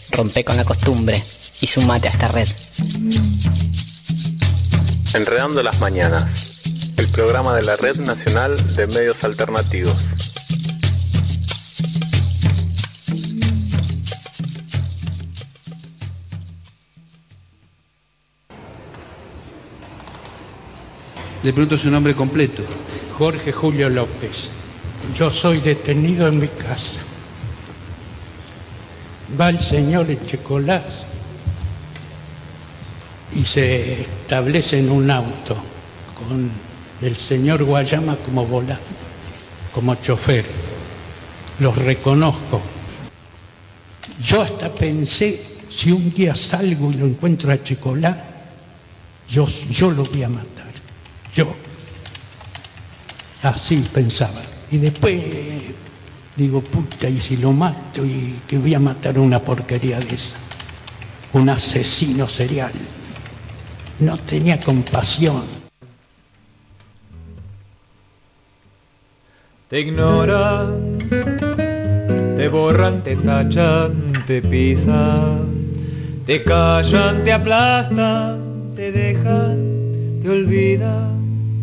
Rompe con la costumbre y sumate a esta red. Enredando las mañanas, el programa de la Red Nacional de Medios Alternativos. Le pregunto su nombre completo. Jorge Julio López. Yo soy detenido en mi casa. Va el señor Echecolás y se establece en un auto con el señor Guayama como volante, como chofer. Los reconozco. Yo hasta pensé, si un día salgo y lo encuentro a Echecolás, yo lo voy a matar. Yo. Así pensaba. Y después digo, puta, y si lo mato, y que voy a matar una porquería de esa. Un asesino serial. No tenía compasión. Te ignoran, te borran, te tachan, te pisan, te callan, te aplastan, te dejan, te olvidan.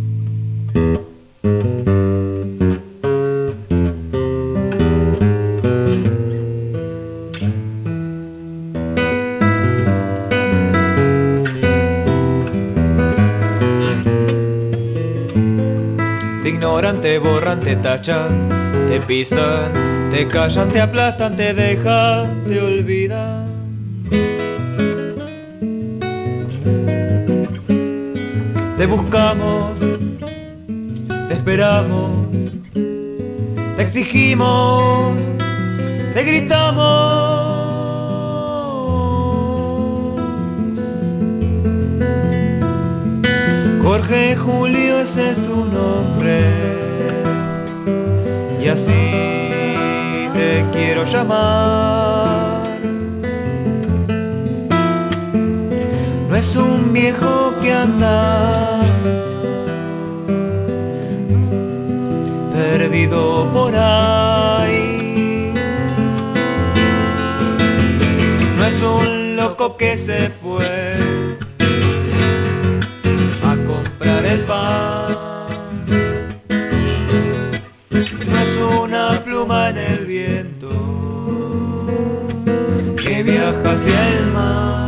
Te ignoran, te borran, te tachan, te pisan, te callan, te aplastan, te dejan, te olvidan. Te buscamos, te esperamos, te exigimos, te gritamos. Jorge Julio, ese es tu nombre, y así te quiero llamar. No es un viejo que anda perdido por ahí. No es un loco que se fue a comprar el pan. No es una pluma en el viento que viaja hacia el mar.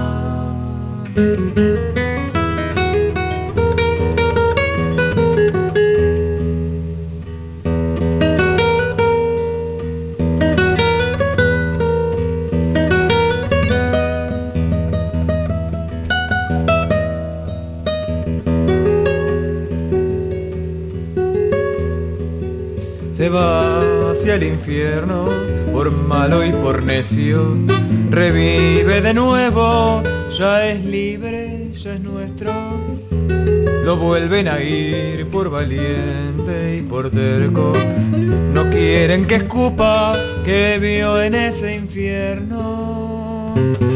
Se va hacia el infierno por malo y por necio, revive de nuevo, ya es libre, ya es nuestro. Lo vuelven a ir por valiente y por terco, no quieren que escupa que vio en ese infierno.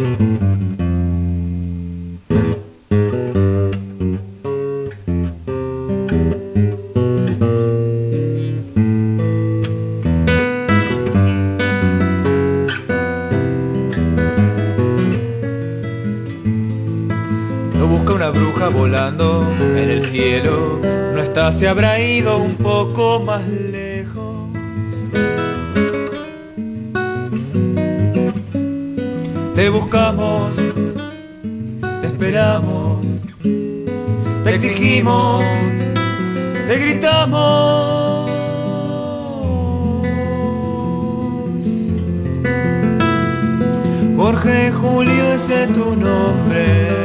Volando en el cielo, no está, se habrá ido un poco más lejos. Te buscamos, te esperamos, te exigimos, te gritamos. Jorge Julio, ese es tu nombre,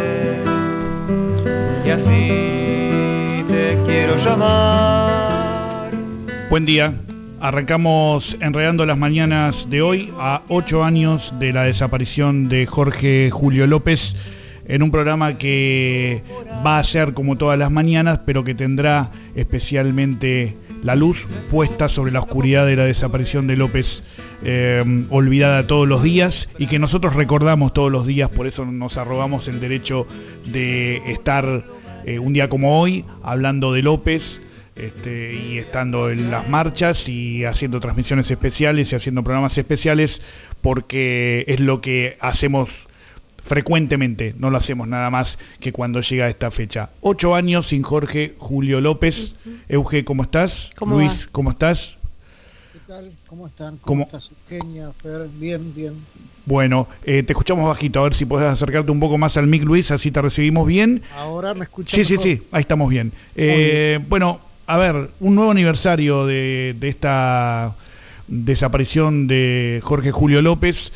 y así te quiero llamar. Buen día. Arrancamos Enredando las Mañanas de hoy, a 8 años de la desaparición de Jorge Julio López, en un programa que va a ser como todas las mañanas, pero que tendrá especialmente la luz puesta sobre la oscuridad de la desaparición de López, olvidada todos los días, y que nosotros recordamos todos los días. Por eso nos arrogamos el derecho de estar un día como hoy hablando de López, y estando en las marchas y haciendo transmisiones especiales y haciendo programas especiales, porque es lo que hacemos frecuentemente, no lo hacemos nada más que cuando llega esta fecha. 8 años sin Jorge Julio López. Euge, ¿cómo estás? Luis, ¿cómo estás? ¿Qué tal? ¿Cómo están? ¿Cómo estás, Eugenia, Fer? Bien, bien. Bueno, te escuchamos bajito, a ver si podés acercarte un poco más al mic, Luis, así te recibimos bien. ¿Ahora me escuchas mejor? Sí, ahí estamos bien. Bueno, a ver, un nuevo aniversario de esta desaparición de Jorge Julio López,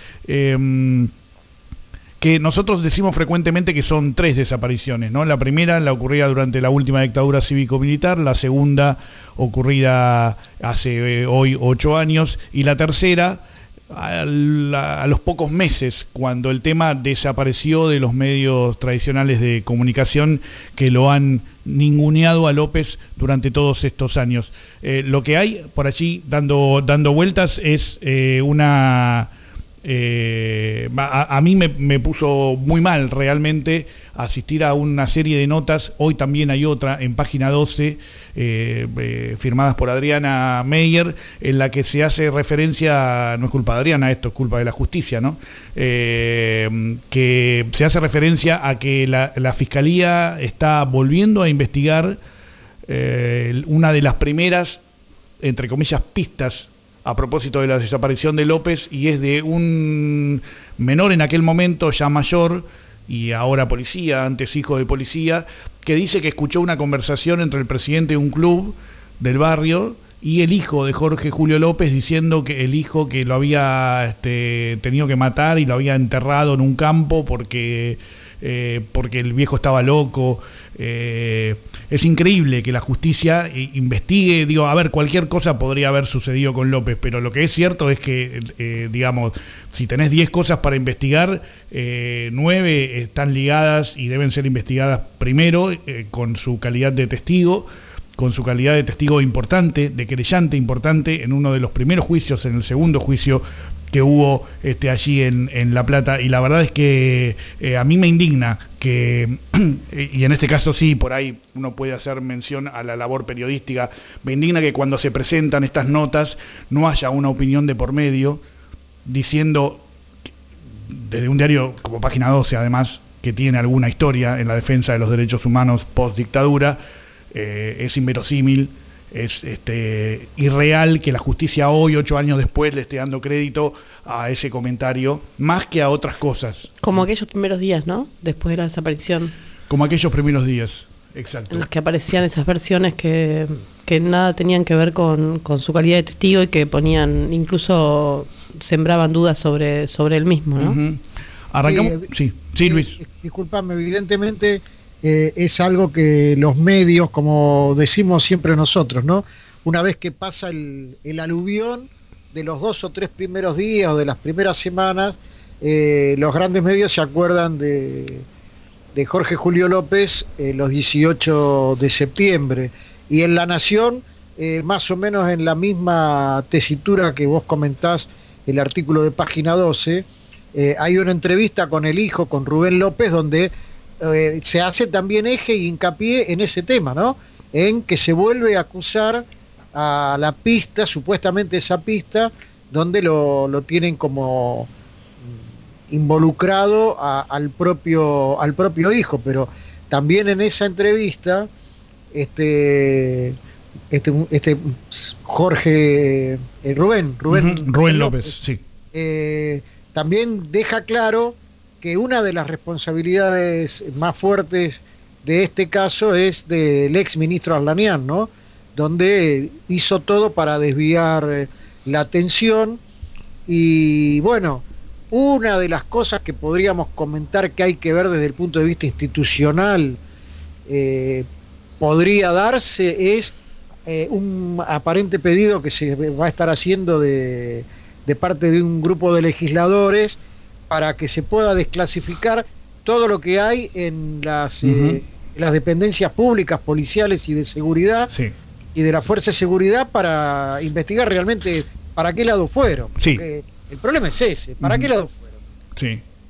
que nosotros decimos frecuentemente que son 3 desapariciones, ¿no? La primera, la ocurrida durante la última dictadura cívico-militar, la segunda, ocurrida hace hoy 8 años, y la tercera, a los pocos meses, cuando el tema desapareció de los medios tradicionales de comunicación que lo han ninguneado a López durante todos estos años. Lo que hay por allí dando vueltas es una... a mí me puso muy mal realmente asistir a una serie de notas. Hoy también hay otra en Página 12 firmadas por Adriana Meyer, en la que se hace referencia, no es culpa de Adriana, esto es culpa de la justicia, ¿no? Que se hace referencia a que la Fiscalía está volviendo a investigar una de las primeras, entre comillas, pistas a propósito de la desaparición de López, y es de un menor en aquel momento, ya mayor, y ahora policía, antes hijo de policía, que dice que escuchó una conversación entre el presidente de un club del barrio y el hijo de Jorge Julio López, diciendo que el hijo que lo había tenido que matar y lo había enterrado en un campo porque el viejo estaba loco. Es increíble que la justicia investigue, digo, a ver, cualquier cosa podría haber sucedido con López, pero lo que es cierto es que, digamos, si tenés 10 cosas para investigar, 9 están ligadas y deben ser investigadas primero con su calidad de testigo, importante, de querellante importante, en uno de los primeros juicios, en el segundo juicio que hubo allí en La Plata, y la verdad es que a mí me indigna que, y en este caso sí, por ahí uno puede hacer mención a la labor periodística, me indigna que cuando se presentan estas notas no haya una opinión de por medio, diciendo, desde un diario como Página 12 además, que tiene alguna historia en la defensa de los derechos humanos post-dictadura, es inverosímil, es irreal que la justicia hoy, 8 años después, le esté dando crédito a ese comentario, más que a otras cosas. Como aquellos primeros días, ¿no? Después de la desaparición. Como aquellos primeros días, exacto. En los que aparecían esas versiones que nada tenían que ver con su calidad de testigo y que ponían, incluso sembraban dudas sobre él mismo, ¿no? Uh-huh. Arrancamos. Sí, Luis. Disculpame, evidentemente es algo que los medios, como decimos siempre nosotros, ¿no? Una vez que pasa el aluvión de los 2 o 3 primeros días o de las primeras semanas, los grandes medios se acuerdan de Jorge Julio López los 18 de septiembre. Y en La Nación, más o menos en la misma tesitura que vos comentás, el artículo de Página 12, hay una entrevista con el hijo, con Rubén López, donde se hace también eje y hincapié en ese tema, ¿no? En que se vuelve a acusar a la pista, supuestamente esa pista, donde lo tienen como involucrado al propio hijo, pero también en esa entrevista Jorge Rubén López, sí. También deja claro que una de las responsabilidades más fuertes de este caso es del ex ministro Arlanián, ¿no? Donde hizo todo para desviar la atención. Y bueno, una de las cosas que podríamos comentar que hay que ver desde el punto de vista institucional podría darse es un aparente pedido que se va a estar haciendo de parte de un grupo de legisladores para que se pueda desclasificar todo lo que hay en las dependencias públicas, policiales y de seguridad, sí, y de la Fuerza de Seguridad, para investigar realmente para qué lado fueron. Sí. Porque el problema es ese, ¿para qué lado fueron? Sí.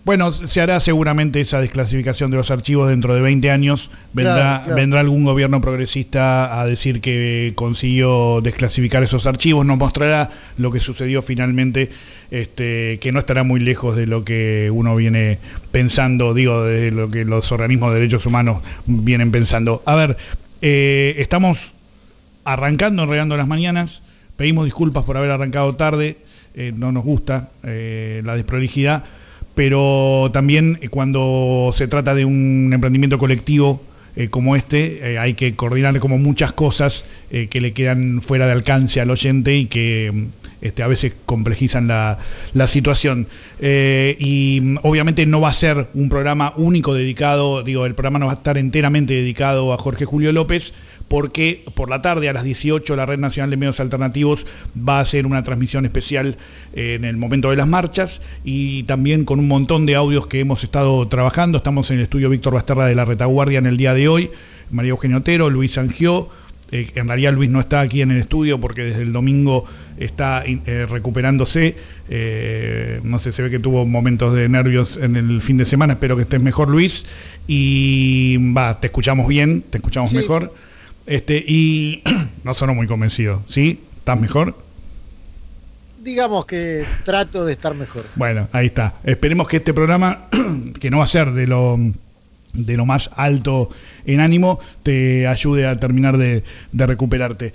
Bueno, se hará seguramente esa desclasificación de los archivos dentro de 20 años. Vendrá algún gobierno progresista a decir que consiguió desclasificar esos archivos. Nos mostrará lo que sucedió finalmente, que no estará muy lejos de lo que uno viene pensando, de lo que los organismos de derechos humanos vienen pensando. A ver, estamos arrancando Enredando las Mañanas. Pedimos disculpas por haber arrancado tarde. No nos gusta la desprolijidad. Pero también cuando se trata de un emprendimiento colectivo como hay que coordinar como muchas cosas que le quedan fuera de alcance al oyente y que a veces complejizan la situación. Y obviamente no va a ser un programa único dedicado, el programa no va a estar enteramente dedicado a Jorge Julio López, porque por la tarde a las 18 la Red Nacional de Medios Alternativos va a hacer una transmisión especial en el momento de las marchas y también con un montón de audios que hemos estado trabajando. Estamos en el estudio Víctor Basterra de la Retaguardia en el día de hoy, María Eugenia Otero, Luis Sangió. En realidad Luis no está aquí en el estudio porque desde el domingo está recuperándose. No sé, se ve que tuvo momentos de nervios en el fin de semana. Espero que estés mejor, Luis. Y te escuchamos bien, te escuchamos mejor. Y no sonó muy convencido, ¿sí? ¿Estás mejor? Digamos que trato de estar mejor. Bueno, ahí está. Esperemos que este programa, que no va a ser de lo más alto en ánimo, te ayude a terminar de recuperarte.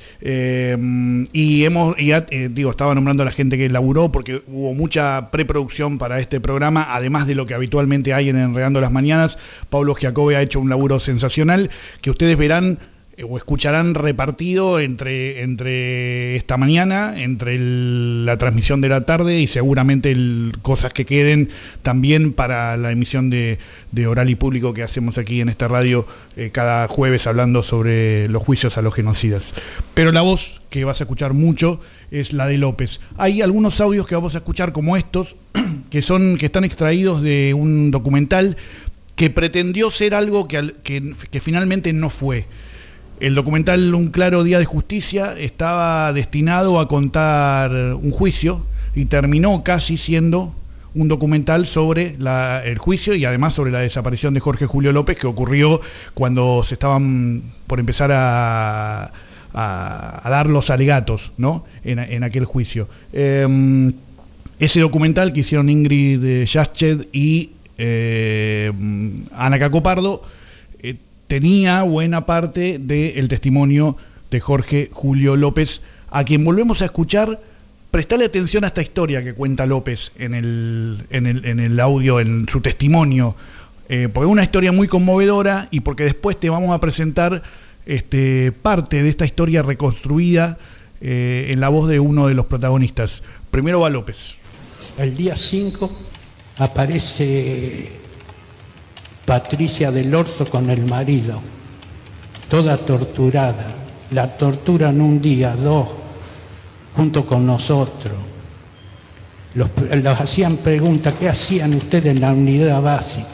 Estaba nombrando a la gente que laburó porque hubo mucha preproducción para este programa, además de lo que habitualmente hay en Enredando las Mañanas. Pablo Giacobbe ha hecho un laburo sensacional que ustedes verán o escucharán repartido entre esta mañana, entre la transmisión de la tarde y seguramente cosas que queden también para la emisión de Oral y Público que hacemos aquí en esta radio cada jueves hablando sobre los juicios a los genocidas. Pero la voz que vas a escuchar mucho es la de López. Hay algunos audios que vamos a escuchar como estos, que están extraídos de un documental que pretendió ser algo que finalmente no fue. El documental Un claro día de justicia estaba destinado a contar un juicio y terminó casi siendo un documental sobre el juicio y además sobre la desaparición de Jorge Julio López, que ocurrió cuando se estaban por empezar a dar los alegatos, ¿no? en aquel juicio. Ese documental que hicieron Ingrid Jasched y Ana Cacopardo tenía buena parte del testimonio de Jorge Julio López, a quien volvemos a escuchar. Prestale atención a esta historia que cuenta López en el audio, en su testimonio, porque es una historia muy conmovedora y porque después te vamos a presentar parte de esta historia reconstruida en la voz de uno de los protagonistas. Primero va López. El día 5 aparece Patricia del Orto con el marido, toda torturada. La torturan un día, 2, junto con nosotros. Los hacían preguntas, ¿qué hacían ustedes en la unidad básica?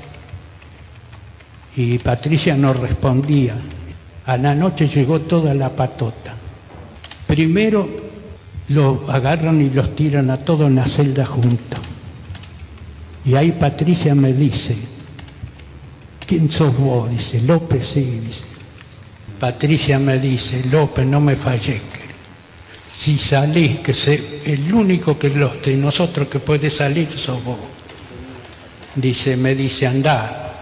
Y Patricia no respondía. A la noche llegó toda la patota. Primero los agarran y los tiran a todos en la celda juntos. Y ahí Patricia me dice: ¿quién sos vos? Dice, López, sí, dice. Patricia me dice, López, no me falles. Si salís, el único de nosotros que puede salir sos vos. Me dice, andá,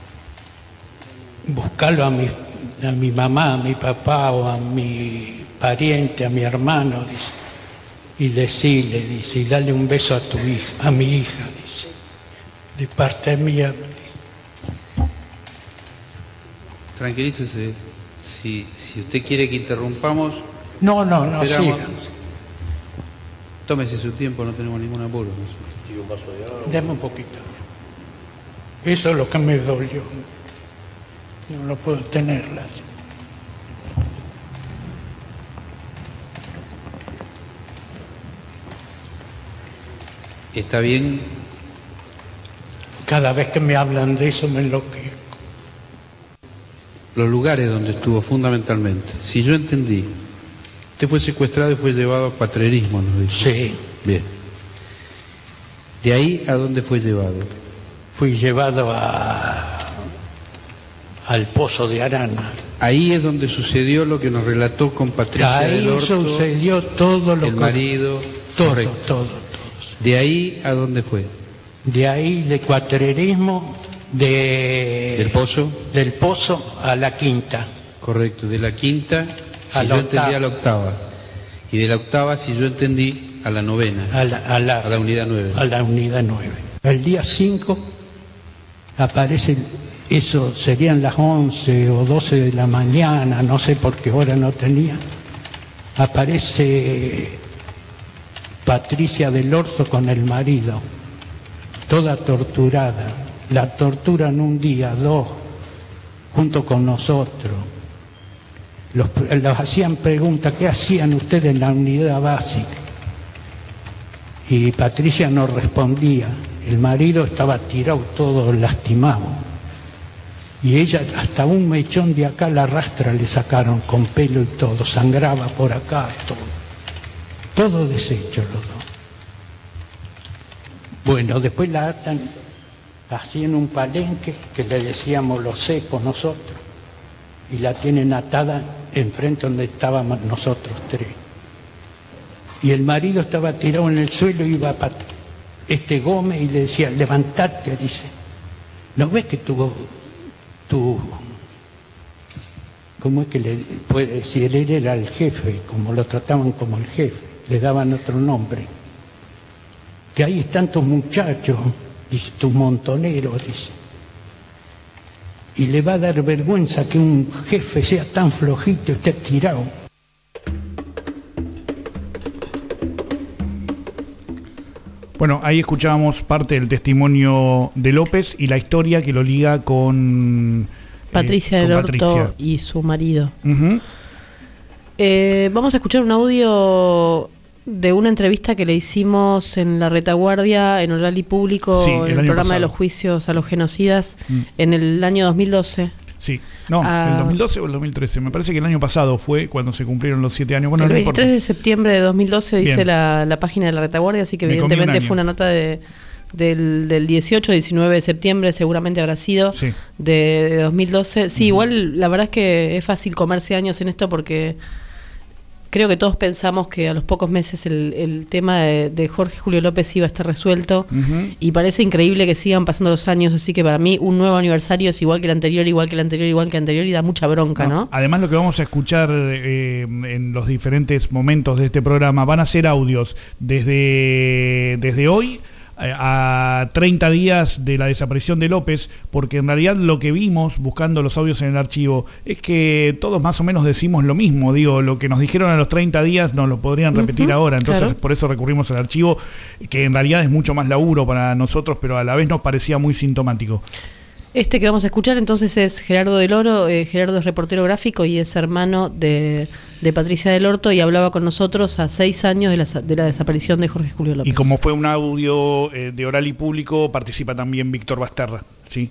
buscalo a mi mamá, a mi papá o a mi pariente, a mi hermano, dice, y decirle, dice, y dale un beso a tu hija, a mi hija, dice, de parte mía. Tranquilícese, si usted quiere que interrumpamos... No, siga. Tómese su tiempo, no tenemos ningún apuro. ¿Y un vaso de agua? Deme un poquito. Eso es lo que me dolió. No puedo tenerla. ¿Está bien? Cada vez que me hablan de eso me enloquezco. Los lugares donde estuvo fundamentalmente. Si yo entendí, usted fue secuestrado y fue llevado a Patrerismo, nos dijo. Sí. Bien. ¿De ahí a dónde fue llevado? fui llevado al Pozo de Arana. Ahí es donde sucedió lo que nos relató con Patricia Ahí del Orto, sucedió todo lo el marido. todo. ¿De ahí a dónde fue? De ahí de cuatrerismo ¿Del Pozo? Del Pozo a la Quinta. Correcto, de la Quinta, A si la yo entendí, octava. a la octava. Y de la octava, si yo entendí, a la novena, A la unidad 9. A la unidad 9. El día 5 aparece, eso serían las 11 o 12 de la mañana, no sé por qué hora no tenía, aparece Patricia del Orto con el marido, toda torturada. La torturan un día, 2, junto con nosotros. Los hacían preguntas, ¿qué hacían ustedes en la unidad básica? Y Patricia no respondía. El marido estaba tirado todo lastimado. Y ella hasta un mechón de acá, la rastra le sacaron con pelo y todo, sangraba por acá, todo deshecho los dos. Bueno, después la atan así en un palenque, que le decíamos los cepos nosotros, y la tienen atada enfrente donde estábamos nosotros 3. Y el marido estaba tirado en el suelo, iba para Gómez y le decía, levantate, dice, ¿no ves que tu ¿cómo es que le puede decir? Él era el jefe, como lo trataban como el jefe, le daban otro nombre. Que ahí están tus muchachos, dice, tus montoneros, dice. Y le va a dar vergüenza que un jefe sea tan flojito y esté tirado. Bueno, ahí escuchábamos parte del testimonio de López y la historia que lo liga con Patricia del Orto y su marido. Uh-huh. Vamos a escuchar un audio de una entrevista que le hicimos en La Retaguardia, en Oral y Público, sí, en el programa de los juicios a los genocidas, en el año 2012. Sí, no, ¿el 2012 o el 2013? Me parece que el año pasado fue cuando se cumplieron los 7 años. Bueno, el no 23 importa. de septiembre de 2012 dice la página de La Retaguardia, así que evidentemente fue una nota del 18, 19 de septiembre, seguramente habrá sido, sí, de 2012. Sí, igual la verdad es que es fácil comerse años en esto porque creo que todos pensamos que a los pocos meses el tema de Jorge Julio López iba a estar resuelto, y parece increíble que sigan pasando los años, así que para mí un nuevo aniversario es igual que el anterior, igual que el anterior, igual que el anterior, y da mucha bronca, ¿no? Además, lo que vamos a escuchar en los diferentes momentos de este programa van a ser audios desde hoy a 30 días de la desaparición de López, porque en realidad lo que vimos buscando los audios en el archivo es que todos más o menos decimos lo mismo. Digo, lo que nos dijeron a los 30 días nos lo podrían repetir ahora, entonces claro, por eso recurrimos al archivo, que en realidad es mucho más laburo para nosotros, pero a la vez nos parecía muy sintomático. Este que vamos a escuchar entonces es Gerardo del Oro. Gerardo es reportero gráfico y es hermano de Patricia del Orto, y hablaba con nosotros a 6 años de la desaparición de Jorge Julio López. Y como fue un audio de Oral y Público, participa también Víctor Basterra, ¿sí?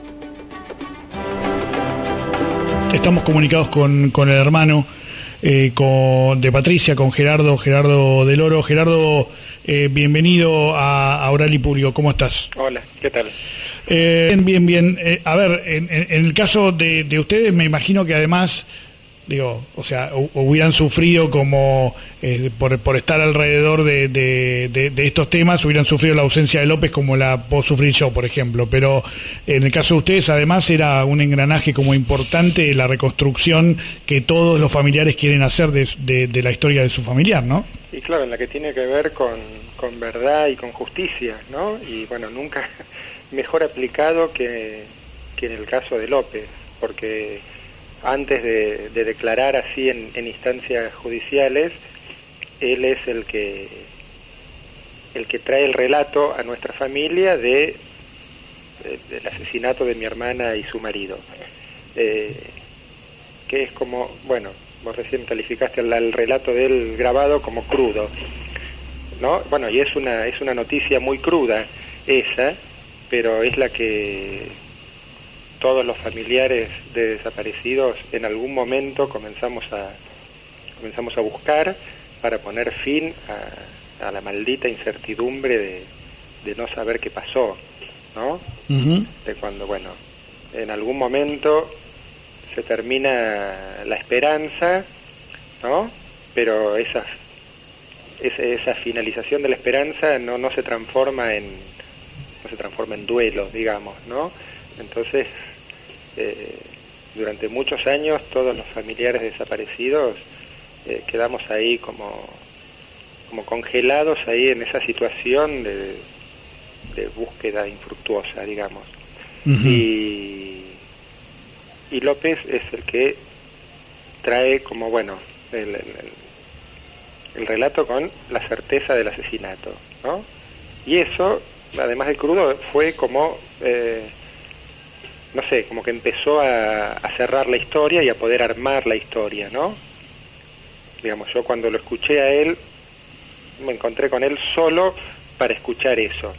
Estamos comunicados con el hermano de Patricia, con Gerardo del Oro. Gerardo, bienvenido a Oral y Público, ¿cómo estás? Hola, ¿qué tal? Bien. A ver, en el caso de ustedes, me imagino que además, digo, o sea, hubieran sufrido como, por estar alrededor de estos temas, hubieran sufrido la ausencia de López como la puedo sufrir yo, por ejemplo. Pero en el caso de ustedes, además, era un engranaje como importante la reconstrucción que todos los familiares quieren hacer de la historia de su familiar, ¿no? Y claro, en la que tiene que ver con verdad y con justicia, ¿no? Y bueno, nunca mejor aplicado que en el caso de López, porque antes de declarar así en instancias judiciales, él es el que trae el relato a nuestra familia del asesinato de mi hermana y su marido, que es como, bueno, vos recién calificaste el relato de él grabado como crudo, ¿no? Bueno, y es una noticia muy cruda esa, pero es la que todos los familiares de desaparecidos en algún momento comenzamos a buscar para poner fin a la maldita incertidumbre de no saber qué pasó. ¿no? Ujú. De cuando, bueno, en algún momento se termina la esperanza, ¿no? Pero esa finalización de la esperanza no se transforma en duelo, digamos, ¿no? Entonces, durante muchos años todos los familiares desaparecidos quedamos ahí como congelados ahí en esa situación de búsqueda infructuosa, digamos. Ujú. Y López es el que trae como, bueno, el relato con la certeza del asesinato, ¿no? Y eso, además del crudo, fue como, no sé, como que empezó a cerrar la historia y a poder armar la historia, ¿no? Digamos, yo cuando lo escuché a él, me encontré con él solo para escuchar eso.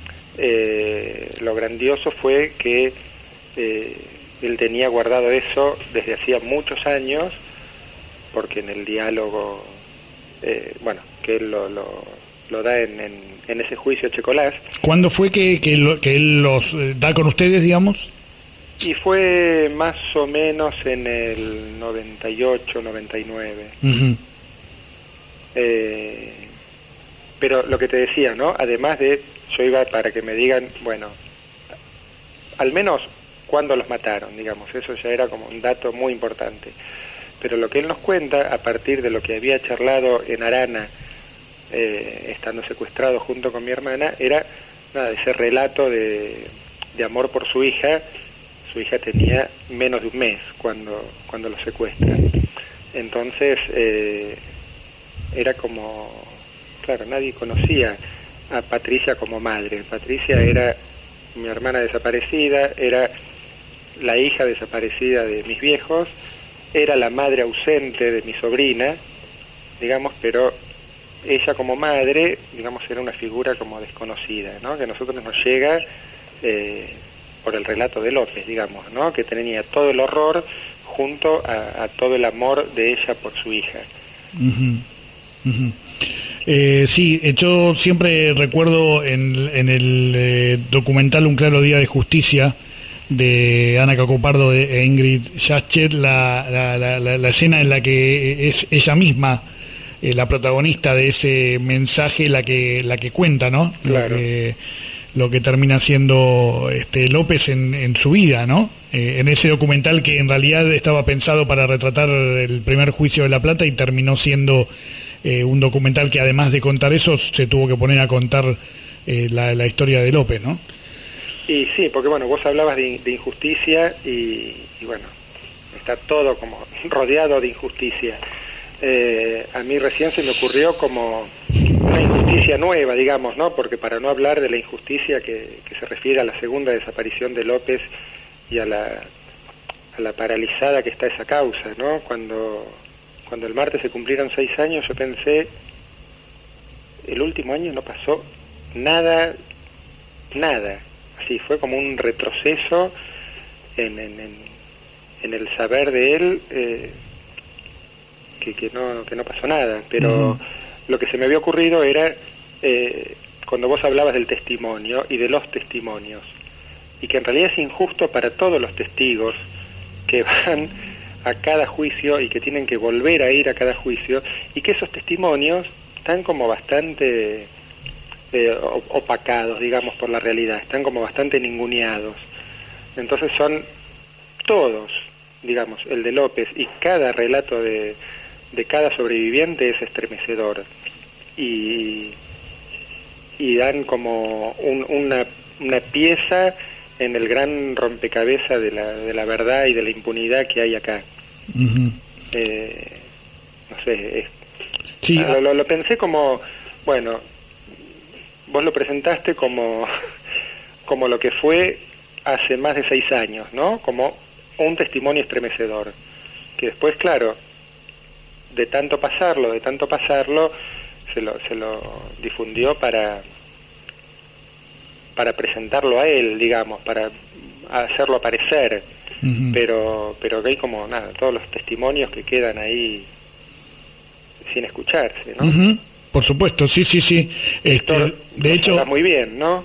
Lo grandioso fue que él tenía guardado eso desde hacía muchos años, porque en el diálogo, bueno, que él lo da en ese juicio Checolás. ¿Cuándo fue que él los da con ustedes, digamos? Y fue más o menos en el 98, 99. Ujú. Pero lo que te decía, ¿no? Además de, yo iba para que me digan, bueno, al menos cuándo los mataron, digamos, eso ya era como un dato muy importante. Pero lo que él nos cuenta, a partir de lo que había charlado en Arana, estando secuestrado junto con mi hermana, era nada, ese relato de amor por su hija. Su hija tenía menos de un mes cuando lo secuestran. Entonces, era como, claro, nadie conocía a Patricia como madre. Patricia era mi hermana desaparecida, era la hija desaparecida de mis viejos, era la madre ausente de mi sobrina, digamos, pero ella como madre, digamos, era una figura como desconocida, ¿no? Que a nosotros nos llega por el relato de López, digamos, ¿no? Que tenía todo el horror junto a todo el amor de ella por su hija. Ujú. Ujú. Sí, yo siempre recuerdo en el documental Un claro día de justicia de Ana Cacopardo e Ingrid Jaschet, la escena en la que es ella misma la protagonista de ese mensaje, la que cuenta, ¿no? Claro. Lo que termina siendo López en su vida, ¿no? En ese documental que en realidad estaba pensado para retratar el primer juicio de La Plata y terminó siendo un documental que, además de contar eso, se tuvo que poner a contar la historia de López, ¿no? Y sí, porque bueno, vos hablabas de injusticia y bueno, está todo como rodeado de injusticia. A mí recién se me ocurrió como una injusticia nueva, digamos, ¿no? Porque para no hablar de la injusticia que se refiere a la segunda desaparición de López y a la paralizada que está esa causa, ¿no? Cuando el martes se cumplieron 6 años, yo pensé, el último año no pasó nada. Así, fue como un retroceso en el saber de él, que no pasó nada, pero lo que se me había ocurrido era, cuando vos hablabas del testimonio y de los testimonios, y que en realidad es injusto para todos los testigos que van a cada juicio y que tienen que volver a ir a cada juicio, y que esos testimonios están como bastante opacados, digamos, por la realidad, están como bastante ninguneados. Entonces son todos, digamos, el de López y cada relato de cada sobreviviente es estremecedor y dan como una pieza en el gran rompecabezas de la verdad y de la impunidad que hay acá. Uh-huh. No sé, sí. Lo pensé como, bueno, vos lo presentaste como lo que fue hace más de 6 años, ¿no? Como un testimonio estremecedor, que después, claro, de tanto pasarlo, se lo difundió para presentarlo a él, digamos, para hacerlo aparecer, uh-huh. pero que hay como nada, todos los testimonios que quedan ahí sin escucharse, ¿no? Uh-huh. Por supuesto, sí. Esto de hecho, está muy bien, ¿no?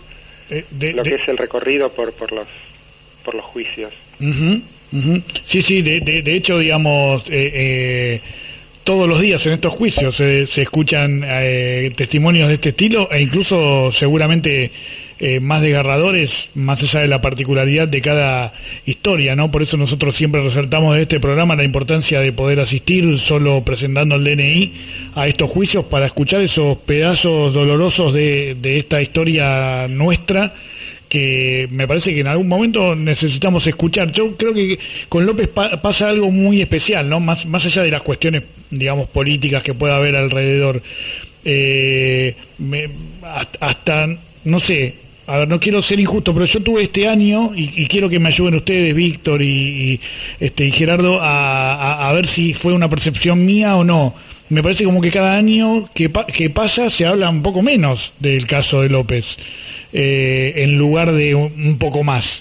que es el recorrido por los juicios. Sí, de hecho, digamos, todos los días en estos juicios se escuchan testimonios de este estilo, e incluso seguramente más desgarradores, más allá de la particularidad de cada historia, ¿no? Por eso nosotros siempre resaltamos de este programa la importancia de poder asistir solo presentando el DNI a estos juicios para escuchar esos pedazos dolorosos de esta historia nuestra, que me parece que en algún momento necesitamos escuchar. Yo creo que con López pasa algo muy especial, ¿no? Más allá de las cuestiones, digamos, políticas que pueda haber alrededor. Hasta, no sé, a ver, no quiero ser injusto, pero yo tuve este año, y quiero que me ayuden ustedes, Víctor y Gerardo, a ver si fue una percepción mía o no. Me parece como que cada año que pasa se habla un poco menos del caso de López, en lugar de un poco más,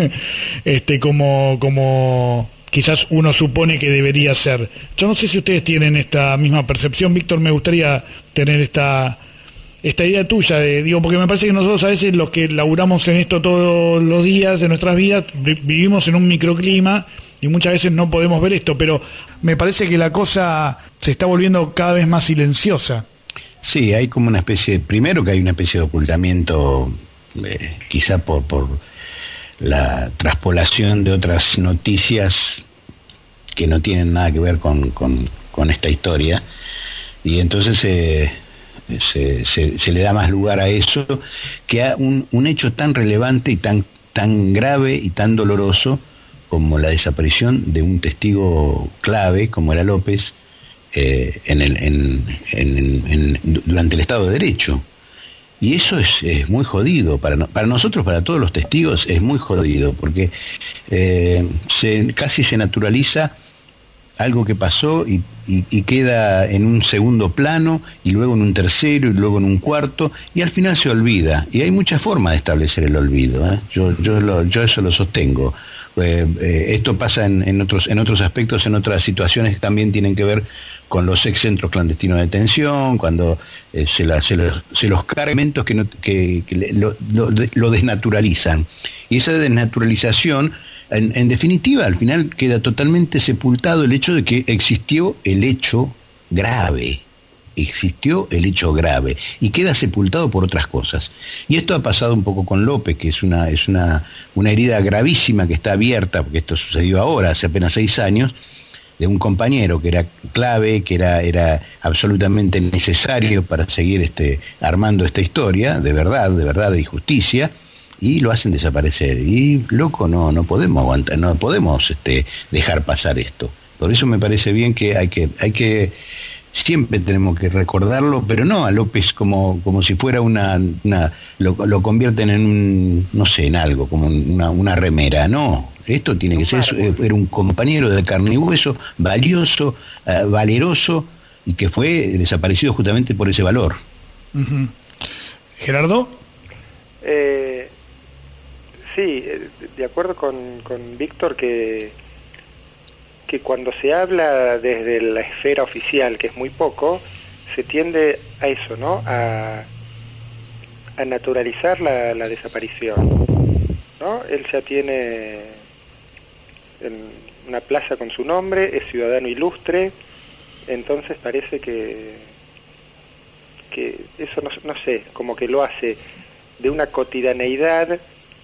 como quizás uno supone que debería ser. Yo no sé si ustedes tienen esta misma percepción. Víctor, me gustaría tener esta idea tuya, porque me parece que nosotros a veces los que laburamos en esto todos los días de nuestras vidas vivimos en un microclima y muchas veces no podemos ver esto, pero me parece que la cosa se está volviendo cada vez más silenciosa. Sí, hay como una especie, primero que hay una especie de ocultamiento, quizá por la traspolación de otras noticias que no tienen nada que ver con esta historia, y entonces se le da más lugar a eso que a un hecho tan relevante y tan grave y tan doloroso como la desaparición de un testigo clave como era López durante el Estado de Derecho. Y eso es muy jodido, para nosotros, para todos los testigos es muy jodido, porque casi se naturaliza algo que pasó y queda en un segundo plano, y luego en un tercero, y luego en un cuarto, y al final se olvida. Y hay muchas formas de establecer el olvido, ¿eh? Yo eso lo sostengo. Esto pasa en otros aspectos, en otras situaciones que también tienen que ver con los ex centros clandestinos de detención, cuando se los cargamentos que lo desnaturalizan. Y esa desnaturalización, en definitiva, al final queda totalmente sepultado el hecho de que existió el hecho grave. Y queda sepultado por otras cosas. Y esto ha pasado un poco con López, que es una herida gravísima que está abierta, porque esto sucedió ahora, hace apenas 6 años, de un compañero que era clave, que era absolutamente necesario para seguir armando esta historia, de verdad, de justicia, y lo hacen desaparecer. Y loco, no podemos aguantar, no podemos dejar pasar esto. Por eso me parece bien que hay que siempre tenemos que recordarlo, pero no a López como si fuera lo convierten en en algo, como una remera. No, esto tiene que ser, era un compañero de carne y hueso, valioso, valeroso, y que fue desaparecido justamente por ese valor. ¿Gerardo? Sí, de acuerdo con Víctor, que cuando se habla desde la esfera oficial, que es muy poco, se tiende a eso, ¿no? A naturalizar la desaparición, ¿no? Él ya tiene una plaza con su nombre, es ciudadano ilustre, entonces parece que eso, no sé, como que lo hace de una cotidianeidad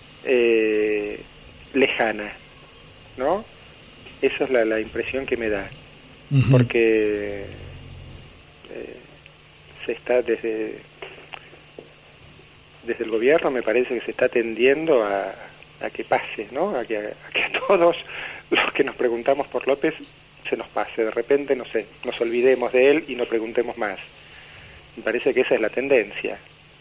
lejana, ¿no? Esa es la impresión que me da, porque se está desde el gobierno, me parece que se está tendiendo a que pase, ¿no? A que a todos los que nos preguntamos por López se nos pase, de repente, no sé, nos olvidemos de él y no preguntemos más. Me parece que esa es la tendencia.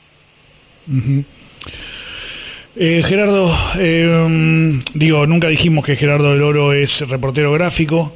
Gerardo, nunca dijimos que Gerardo del Oro es reportero gráfico.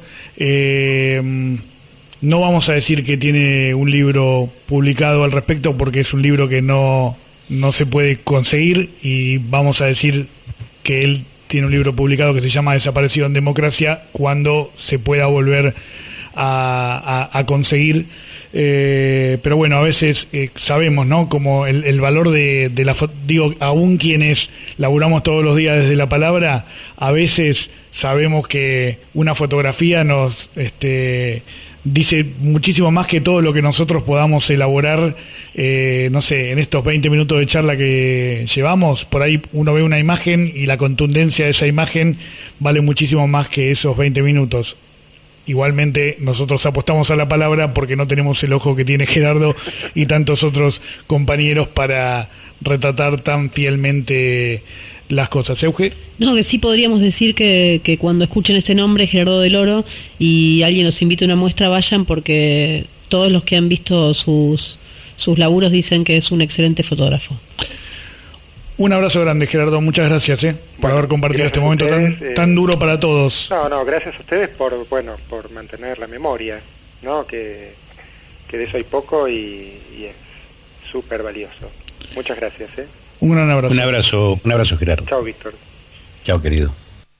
No vamos a decir que tiene un libro publicado al respecto, porque es un libro que no se puede conseguir, y vamos a decir que él tiene un libro publicado que se llama Desaparecido en Democracia, cuando se pueda volver a conseguir. Pero bueno, a veces sabemos, ¿no? Como el valor de la foto, digo, aún quienes laburamos todos los días desde la palabra, a veces sabemos que una fotografía nos dice muchísimo más que todo lo que nosotros podamos elaborar, no sé, en estos 20 minutos de charla que llevamos. Por ahí uno ve una imagen y la contundencia de esa imagen vale muchísimo más que esos 20 minutos. Igualmente nosotros apostamos a la palabra porque no tenemos el ojo que tiene Gerardo y tantos otros compañeros para retratar tan fielmente las cosas. ¿Euge? No, que sí podríamos decir que cuando escuchen este nombre, Gerardo del Oro, y alguien nos invite a una muestra, vayan, porque todos los que han visto sus laburos dicen que es un excelente fotógrafo. Un abrazo grande, Gerardo, muchas gracias por haber compartido este momento tan duro para todos. No, gracias a ustedes por mantener la memoria, ¿no? Que de eso hay poco y es súper valioso. Muchas gracias. Un gran abrazo. Un abrazo, Gerardo. Chao, Víctor. Chao, querido.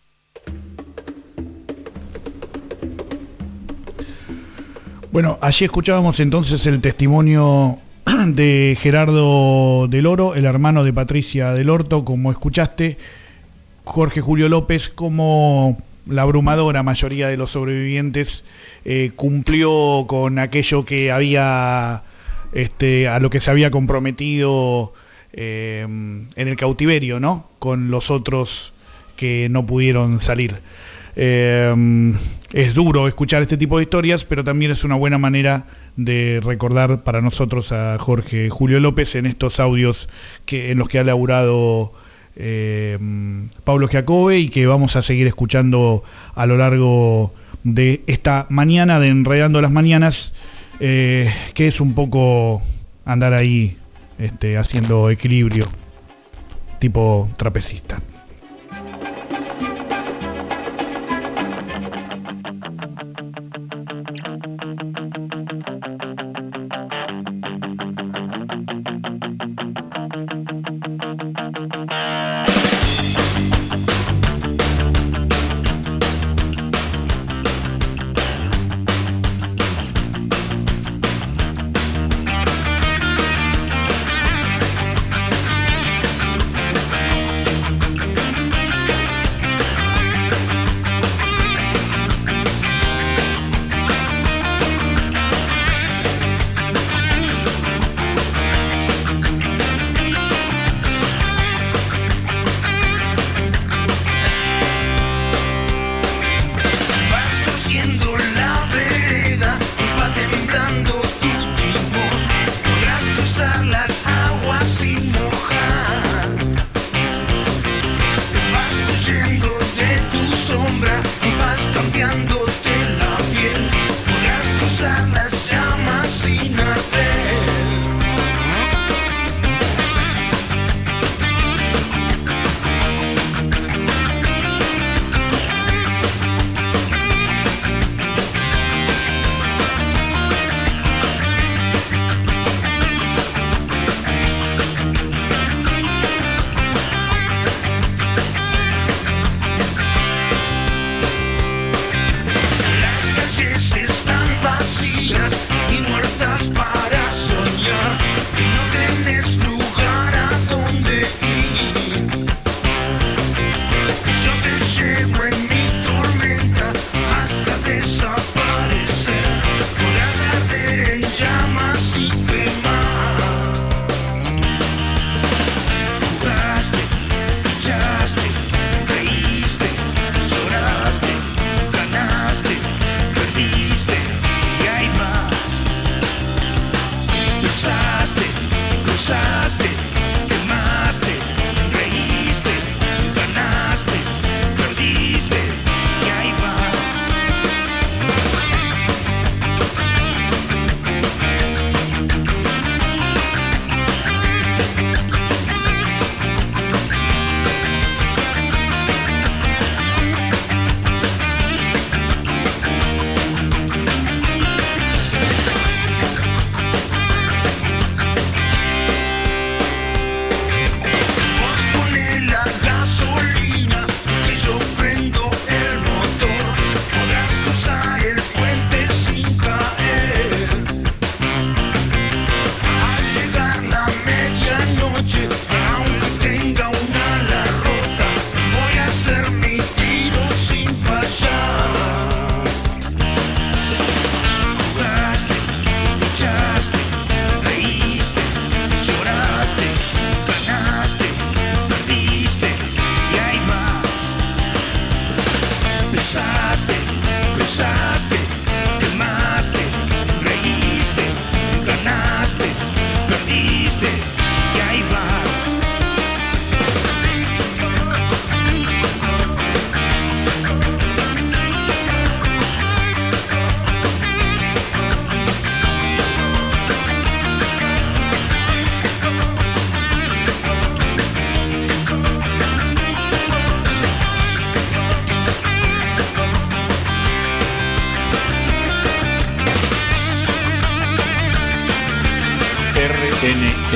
Bueno, allí escuchábamos entonces el testimonio de Gerardo del Oro, el hermano de Patricia del Orto. Como escuchaste, Jorge Julio López, como la abrumadora mayoría de los sobrevivientes, cumplió con aquello que había, a lo que se había comprometido en el cautiverio, ¿no? Con los otros que no pudieron salir. Es duro escuchar este tipo de historias, pero también es una buena manera de recordar para nosotros a Jorge Julio López en estos audios en los que ha laburado Pablo Giacobbe, y que vamos a seguir escuchando a lo largo de esta mañana de Enredando las Mañanas, que es un poco andar ahí haciendo equilibrio tipo trapecista.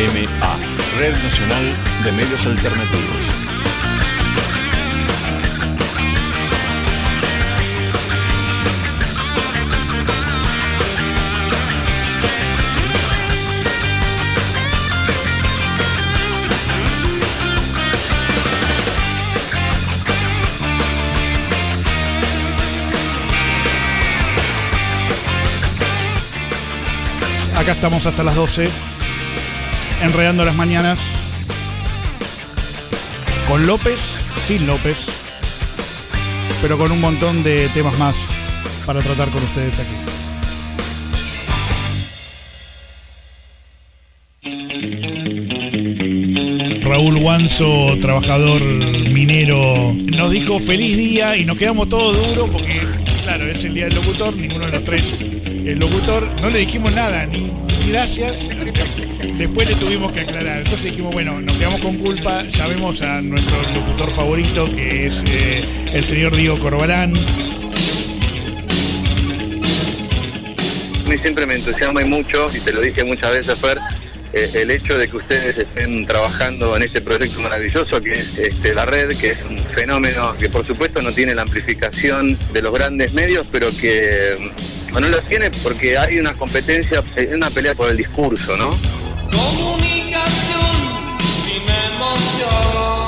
RNA, Red Nacional de Medios Alternativos. Acá estamos hasta las 12, enredando las mañanas, con López, sin López, pero con un montón de temas más para tratar con ustedes aquí. Raúl Guanzo, trabajador minero, nos dijo feliz día y nos quedamos todos duros porque, claro, es el día del locutor, ninguno de los tres es locutor, no le dijimos nada, ni gracias, después le tuvimos que aclarar, entonces dijimos, bueno, nos quedamos con culpa, llamemos a nuestro locutor favorito, que es el señor Diego Corbalán. A mí siempre me entusiasma y mucho, y te lo dije muchas veces, Fer, el hecho de que ustedes estén trabajando en este proyecto maravilloso que es la red, que es un fenómeno que por supuesto no tiene la amplificación de los grandes medios, pero que no lo tiene porque hay una competencia, una pelea por el discurso, ¿no? Comunicación sin emoción,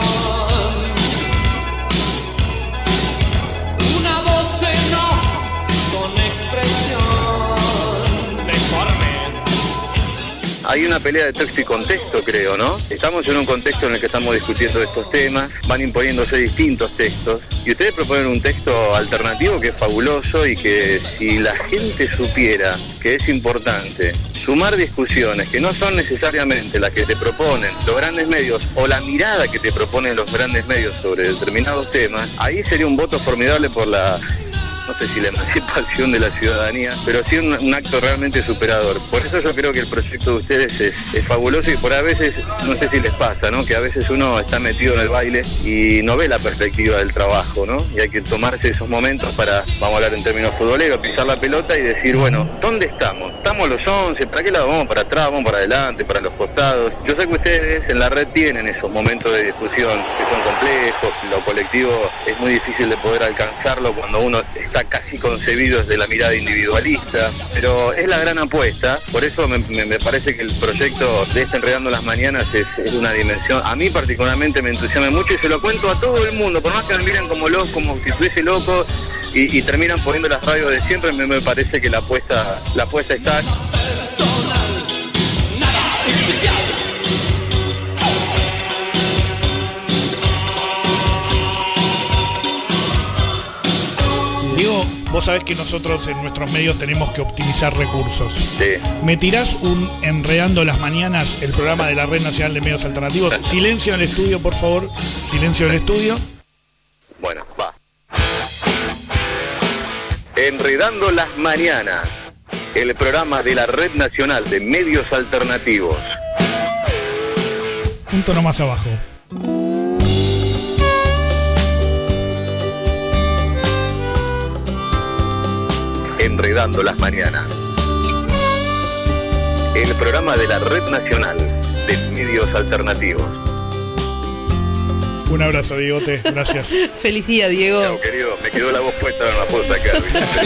una voz en off con expresión deforme. Hay una pelea de texto y contexto, creo, ¿no? Estamos en un contexto en el que estamos discutiendo estos temas, van imponiéndose distintos textos, y ustedes proponen un texto alternativo que es fabuloso y que si la gente supiera que es importante sumar discusiones que no son necesariamente las que te proponen los grandes medios o la mirada que te proponen los grandes medios sobre determinados temas, ahí sería un voto formidable por la, no sé si la emancipación de la ciudadanía, pero sí un acto realmente superador. Por eso yo creo que el proyecto de ustedes es fabuloso y por a veces, no sé si les pasa, ¿no? Que a veces uno está metido en el baile y no ve la perspectiva del trabajo, ¿no? Y hay que tomarse esos momentos para, vamos a hablar en términos futboleros, pisar la pelota y decir, bueno, ¿dónde estamos? ¿Estamos los 11? ¿Para qué lado vamos? ¿Para atrás? ¿Vamos para adelante? ¿Para los costados? Yo sé que ustedes en la red tienen esos momentos de discusión que son complejos, lo colectivo es muy difícil de poder alcanzarlo cuando uno está casi concebido desde la mirada individualista, pero es la gran apuesta, por eso me parece que el proyecto de Enredando las Mañanas es una dimensión, a mí particularmente me entusiasma mucho y se lo cuento a todo el mundo, por más que me miren como loco, como si estuviese loco y terminan poniendo las radios de siempre, me parece que la apuesta está. Personal, nada especial. Diego, vos sabés que nosotros en nuestros medios tenemos que optimizar recursos. Sí. ¿Me tirás un Enredando las Mañanas, el programa de la Red Nacional de Medios Alternativos? Silencio en el estudio, por favor. Silencio en el estudio. Bueno, va. Enredando las Mañanas, el programa de la Red Nacional de Medios Alternativos. Un tono más abajo. Enredando las Mañanas, el programa de la Red Nacional de Medios Alternativos. Un abrazo, Diegote, gracias. Feliz día, Diego. Chao, querido, me quedó la voz puesta, no la puedo sacar.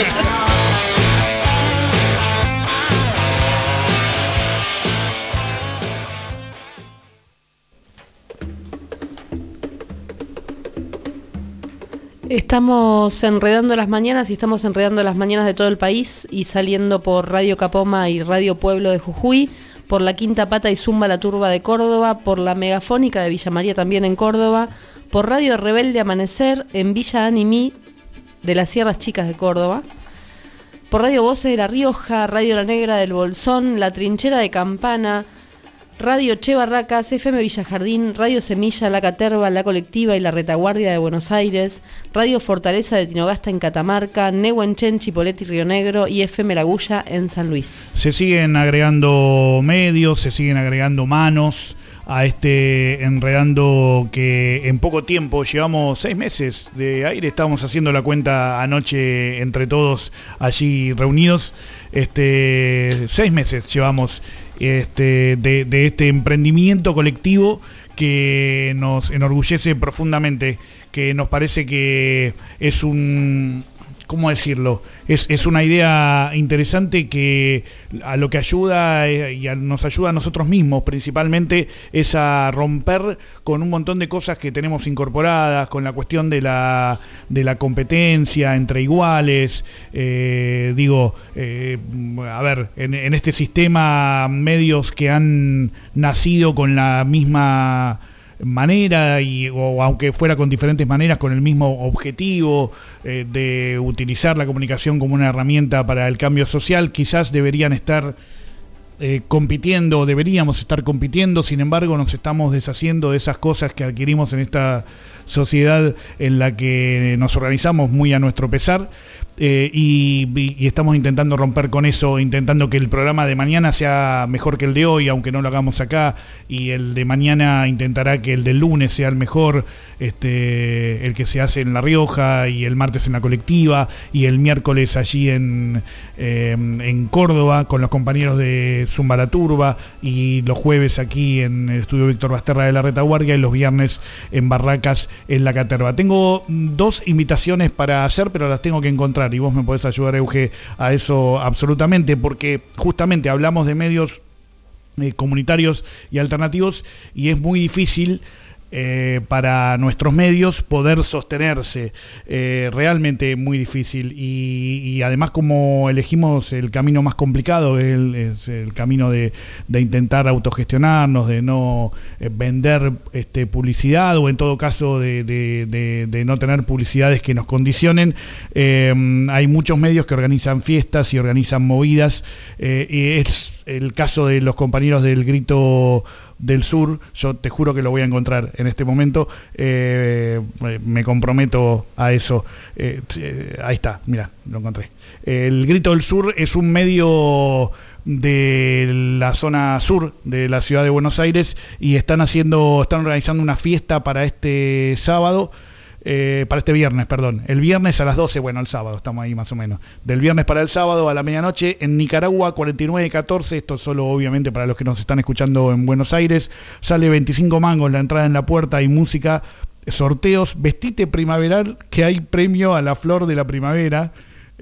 Estamos enredando las mañanas y estamos enredando las mañanas de todo el país y saliendo por Radio Capoma y Radio Pueblo de Jujuy, por la Quinta Pata y Zumba La Turba de Córdoba, por la Megafónica de Villa María también en Córdoba, por Radio Rebelde Amanecer en Villa Animí de las Sierras Chicas de Córdoba, por Radio Voces de La Rioja, Radio La Negra del Bolsón, La Trinchera de Campana, Radio Che Barracas, FM Villa Jardín, Radio Semilla, La Caterva, La Colectiva y La Retaguardia de Buenos Aires, Radio Fortaleza de Tinogasta en Catamarca, Nehuenchen, Chipoleti, Río Negro y FM La Gulla en San Luis. Se siguen agregando medios, se siguen agregando manos a este Enredando que en poco tiempo, llevamos 6 meses de aire, estábamos haciendo la cuenta anoche entre todos allí reunidos, 6 meses llevamos de este emprendimiento colectivo que nos enorgullece profundamente, que nos parece que es un... ¿Cómo decirlo? Es una idea interesante que a lo que ayuda nos ayuda a nosotros mismos principalmente es a romper con un montón de cosas que tenemos incorporadas, con la cuestión de la competencia entre iguales. A ver, en este sistema, medios que han nacido con la misma manera o aunque fuera con diferentes maneras, con el mismo objetivo de utilizar la comunicación como una herramienta para el cambio social, quizás deberían estar deberíamos estar compitiendo. Sin embargo, nos estamos deshaciendo de esas cosas que adquirimos en esta sociedad en la que nos organizamos muy a nuestro pesar, y estamos intentando romper con eso, intentando que el programa de mañana sea mejor que el de hoy, aunque no lo hagamos acá, y el de mañana intentará que el del lunes sea el mejor, el que se hace en La Rioja, y el martes en la colectiva, y el miércoles allí en Córdoba con los compañeros de Zumba la Turba, y los jueves aquí en el estudio Víctor Basterra de la Retaguardia, y los viernes en Barracas en la Caterva. Tengo 2 invitaciones para hacer, pero las tengo que encontrar, y vos me podés ayudar, Euge, a eso absolutamente, porque justamente hablamos de medios comunitarios y alternativos, y es muy difícil para nuestros medios poder sostenerse, realmente muy difícil, y además, como elegimos el camino más complicado, es el camino de intentar autogestionarnos, de no vender publicidad, o en todo caso de no tener publicidades que nos condicionen. Hay muchos medios que organizan fiestas y organizan movidas, y es el caso de los compañeros del Grito del Sur. Yo te juro que lo voy a encontrar en este momento, me comprometo a eso. Ahí está, mira, lo encontré. El Grito del Sur es un medio de la zona sur de la ciudad de Buenos Aires, y están organizando una fiesta para este sábado. Para este viernes, perdón. El viernes a las 12, bueno, el sábado, estamos ahí más o menos. Del viernes para el sábado a la medianoche en Nicaragua 4914, esto es solo obviamente para los que nos están escuchando en Buenos Aires. Sale 25 mangos la entrada en la puerta, hay música, sorteos, vestite primaveral, que hay premio a la flor de la primavera,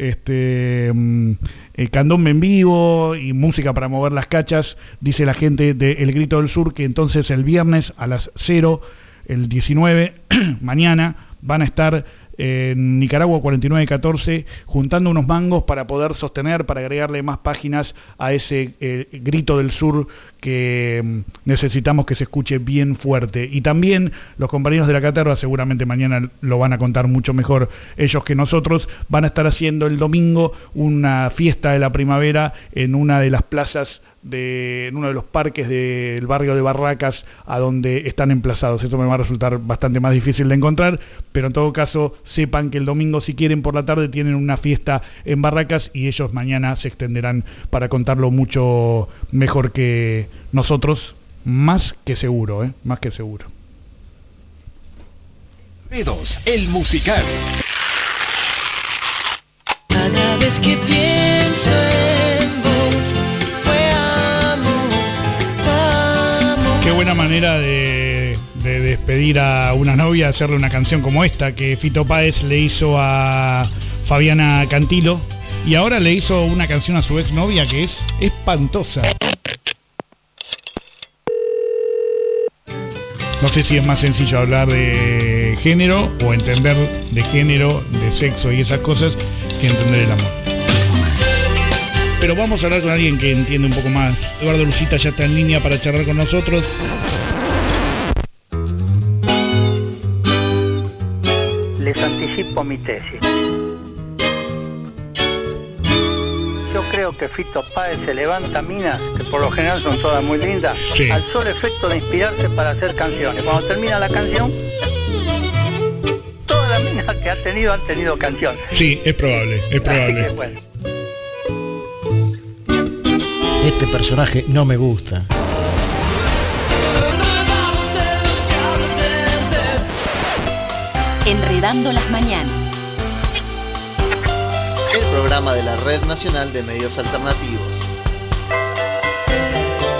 candombe en vivo y música para mover las cachas, dice la gente de El Grito del Sur, que entonces el viernes a las 0, el 19, mañana, van a estar en Nicaragua 4914 juntando unos mangos para poder sostener, para agregarle más páginas a ese Grito del Sur que necesitamos que se escuche bien fuerte. Y también los compañeros de la Caterva, seguramente mañana lo van a contar mucho mejor ellos que nosotros, van a estar haciendo el domingo una fiesta de la primavera en una de las plazas en uno de los parques del barrio de Barracas, a donde están emplazados. Esto me va a resultar bastante más difícil de encontrar, pero en todo caso sepan que el domingo, si quieren, por la tarde tienen una fiesta en Barracas, y ellos mañana se extenderán para contarlo mucho mejor que nosotros, más que seguro, más que seguro. Dedos, el musical. Cada vez que pienso en vos, fue amor. Qué buena manera de despedir a una novia, hacerle una canción como esta que Fito Páez le hizo a Fabiana Cantilo, y ahora le hizo una canción a su exnovia que es espantosa. No sé si es más sencillo hablar de género o entender de género, de sexo y esas cosas, que entender el amor. Pero vamos a hablar con alguien que entiende un poco más. Eduardo Lucita ya está en línea para charlar con nosotros. Les anticipo mi tesis. Yo creo que Fito Páez se levanta minas, que por lo general son todas muy lindas, sí, al solo efecto de inspirarse para hacer canciones. Cuando termina la canción, todas las minas que ha tenido han tenido canciones. Sí, es probable, es probable. Así que, bueno. Este personaje no me gusta. Enredando las mañanas. El programa de la Red Nacional de Medios Alternativos.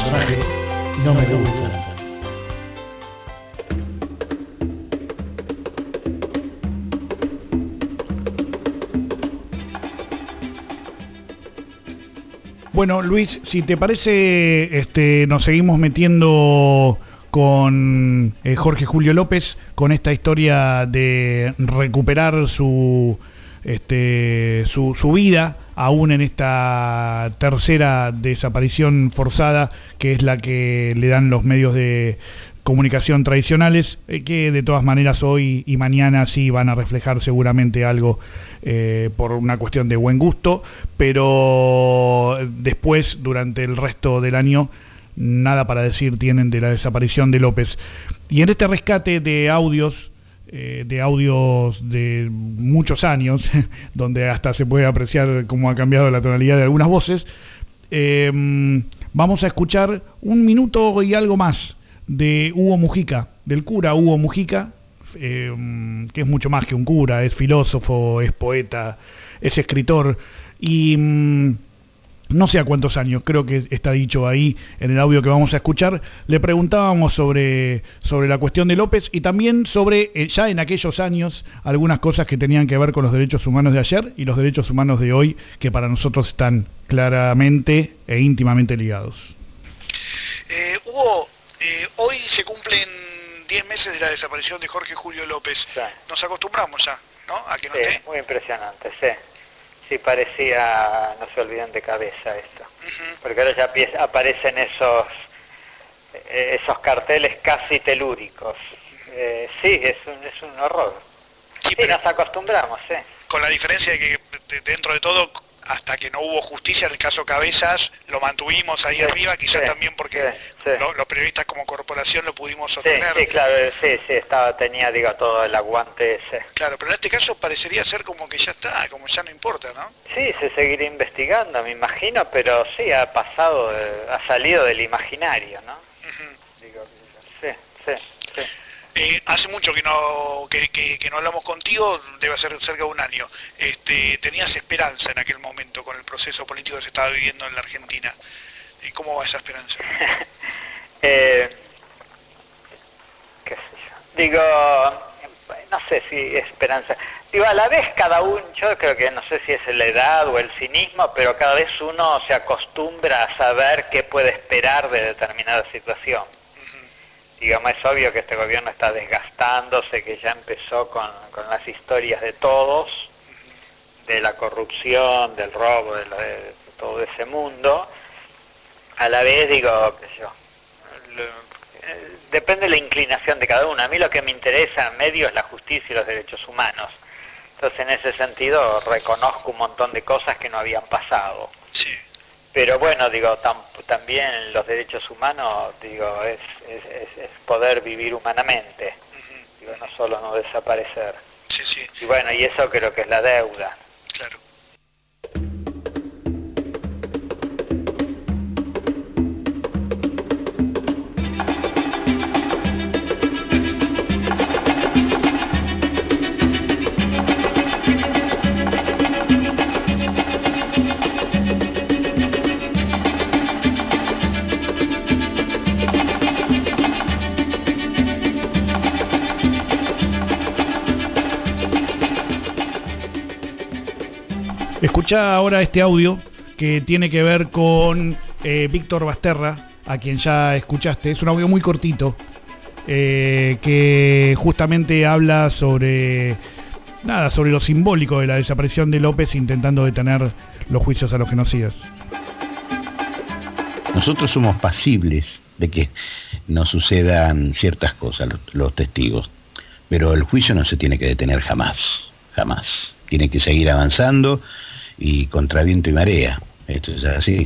personaje no me gusta. Bueno, Luis, si te parece, nos seguimos metiendo con Jorge Julio López, con esta historia de recuperar su vida, aún en esta tercera desaparición forzada, que es la que le dan los medios de comunicación tradicionales, que de todas maneras hoy y mañana sí van a reflejar seguramente algo por una cuestión de buen gusto, pero después, durante el resto del año, nada para decir tienen de la desaparición de López. Y en este rescate de audios de muchos años, donde hasta se puede apreciar cómo ha cambiado la tonalidad de algunas voces, vamos a escuchar un minuto y algo más de Hugo Mujica, del cura Hugo Mujica, que es mucho más que un cura, es filósofo, es poeta, es escritor, y no sé a cuántos años, creo que está dicho ahí en el audio que vamos a escuchar, le preguntábamos sobre la cuestión de López y también sobre, ya en aquellos años, algunas cosas que tenían que ver con los derechos humanos de ayer y los derechos humanos de hoy, que para nosotros están claramente e íntimamente ligados. Hugo, hoy se cumplen 10 meses de la desaparición de Jorge Julio López. Sí. Nos acostumbramos ya, ¿no? A que no Sí, esté. muy impresionante, sí. Sí, parecía, no se olviden de cabeza esto. Porque ahora ya aparecen esos carteles casi telúricos. Sí, es un horror. Sí, nos acostumbramos, sí. Con la diferencia de que dentro de todo, hasta que no hubo justicia en el caso Cabezas, lo mantuvimos ahí arriba, quizás también porque los periodistas como corporación lo pudimos sostener. Sí, claro, tenía, todo el aguante ese. Claro, pero en este caso parecería ser como que ya está, como ya no importa, ¿no? Sí, se seguirá investigando, me imagino, pero sí, ha salido del imaginario, ¿no? Sí. Hace mucho que no hablamos contigo, debe ser cerca de un año. Tenías esperanza en aquel momento con el proceso político que se estaba viviendo en la Argentina. ¿Y cómo va esa esperanza? Qué sé yo. No sé si esperanza. A la vez cada uno, yo creo que no sé si es la edad o el cinismo, pero cada vez uno se acostumbra a saber qué puede esperar de determinada situación. Es obvio que este gobierno está desgastándose, que ya empezó con las historias de todos, de la corrupción, del robo, de todo ese mundo. A la vez depende de la inclinación de cada uno. A mí lo que me interesa en medio es la justicia y los derechos humanos. Entonces, en ese sentido, reconozco un montón de cosas que no habían pasado. Sí. Pero bueno, también los derechos humanos, es poder vivir humanamente, no solo no desaparecer. Sí. Y bueno, y eso creo que es la deuda. Claro. Escuchá ahora este audio que tiene que ver con Víctor Basterra, a quien ya escuchaste. Es un audio muy cortito que justamente habla sobre lo simbólico de la desaparición de López, intentando detener los juicios a los genocidas. Nosotros somos pasibles de que nos sucedan ciertas cosas, los testigos, pero el juicio no se tiene que detener jamás. Tiene que seguir avanzando y contra viento y marea. Esto es así.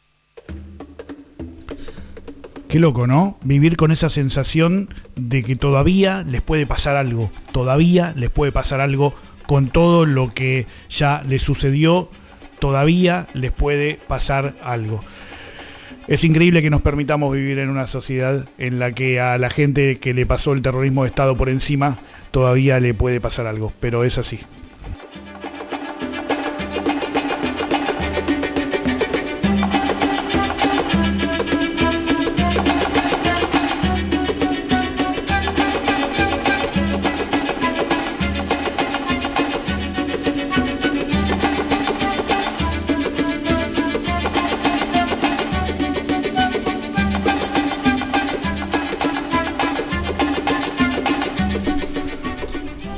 Qué loco, ¿no? Vivir con esa sensación de que todavía les puede pasar algo. Todavía les puede pasar algo con todo lo que ya les sucedió. Todavía les puede pasar algo. Es increíble que nos permitamos vivir en una sociedad en la que a la gente que le pasó el terrorismo de Estado por encima todavía le puede pasar algo, pero es así.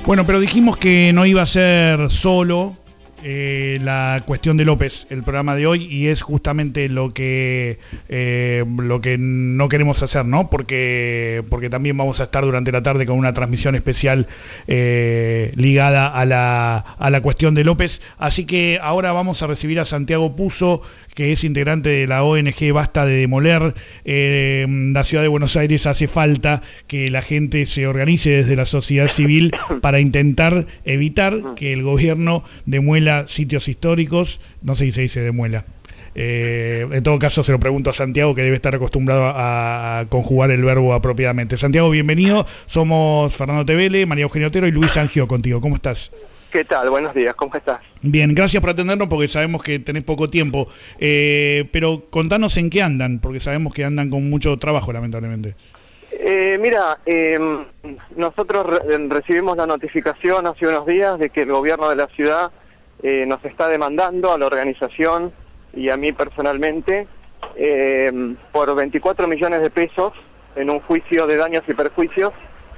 Bueno, pero dijimos que no iba a ser solo la cuestión de López el programa de hoy, y es justamente lo que no queremos hacer, ¿no? Porque también vamos a estar durante la tarde con una transmisión especial ligada a la cuestión de López. Así que ahora vamos a recibir a Santiago Puzo, que es integrante de la ONG Basta de Demoler. La ciudad de Buenos Aires hace falta que la gente se organice desde la sociedad civil para intentar evitar que el gobierno demuela sitios históricos. No sé si se dice demuela. En todo caso se lo pregunto a Santiago, que debe estar acostumbrado a conjugar el verbo apropiadamente. Santiago, bienvenido. Somos Fernando Tevele, María Eugenia Otero y Luis Angio contigo. ¿Cómo estás? ¿Qué tal? Buenos días, ¿cómo estás? Bien, gracias por atendernos porque sabemos que tenés poco tiempo, pero contanos en qué andan, porque sabemos que andan con mucho trabajo, lamentablemente. Mira, nosotros recibimos la notificación hace unos días de que el gobierno de la ciudad nos está demandando a la organización y a mí personalmente por 24 millones de pesos en un juicio de daños y perjuicios,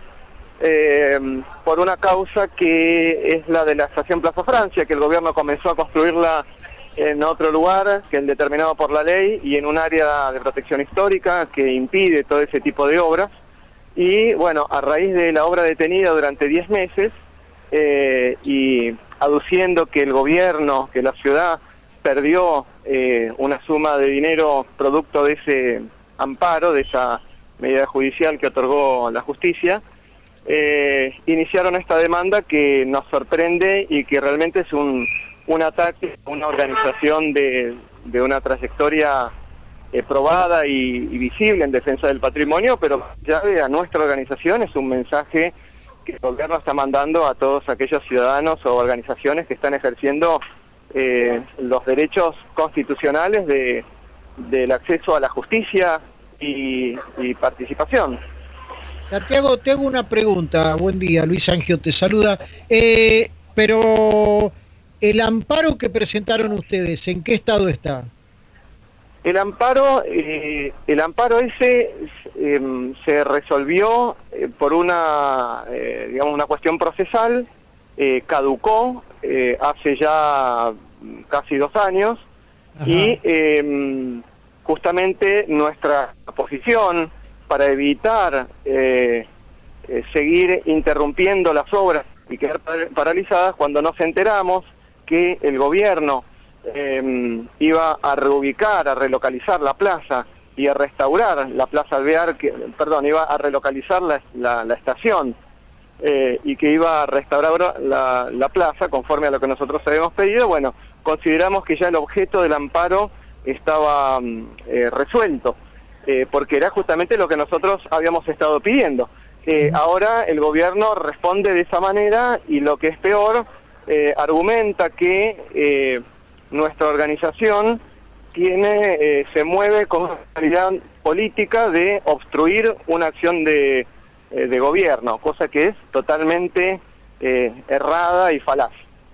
por una causa que es la de la estación Plaza Francia, que el gobierno comenzó a construirla en otro lugar que el determinado por la ley y en un área de protección histórica que impide todo ese tipo de obras. Y bueno, a raíz de la obra detenida durante 10 meses y aduciendo que el gobierno, que la ciudad perdió una suma de dinero producto de ese amparo, de esa medida judicial que otorgó la justicia, iniciaron esta demanda que nos sorprende y que realmente es un ataque a una organización de una trayectoria probada y visible en defensa del patrimonio, pero ya a nuestra organización es un mensaje que el gobierno está mandando a todos aquellos ciudadanos o organizaciones que están ejerciendo los derechos constitucionales del acceso a la justicia y participación. Santiago, te hago una pregunta. Buen día, Luis Angio te saluda. Pero el amparo que presentaron ustedes, ¿en qué estado está? El amparo ese se resolvió por una cuestión procesal, caducó hace ya casi 2 años. Ajá. Y justamente nuestra posición para evitar seguir interrumpiendo las obras y quedar paralizadas, cuando nos enteramos que el gobierno iba a reubicar, a relocalizar la plaza y a restaurar la Plaza Alvear, iba a relocalizar la estación y que iba a restaurar la plaza conforme a lo que nosotros habíamos pedido. Bueno, consideramos que ya el objeto del amparo estaba resuelto, porque era justamente lo que nosotros habíamos estado pidiendo. Ahora el gobierno responde de esa manera y, lo que es peor, argumenta que nuestra organización se mueve con una finalidad política de obstruir una acción de gobierno, cosa que es totalmente errada y falaz.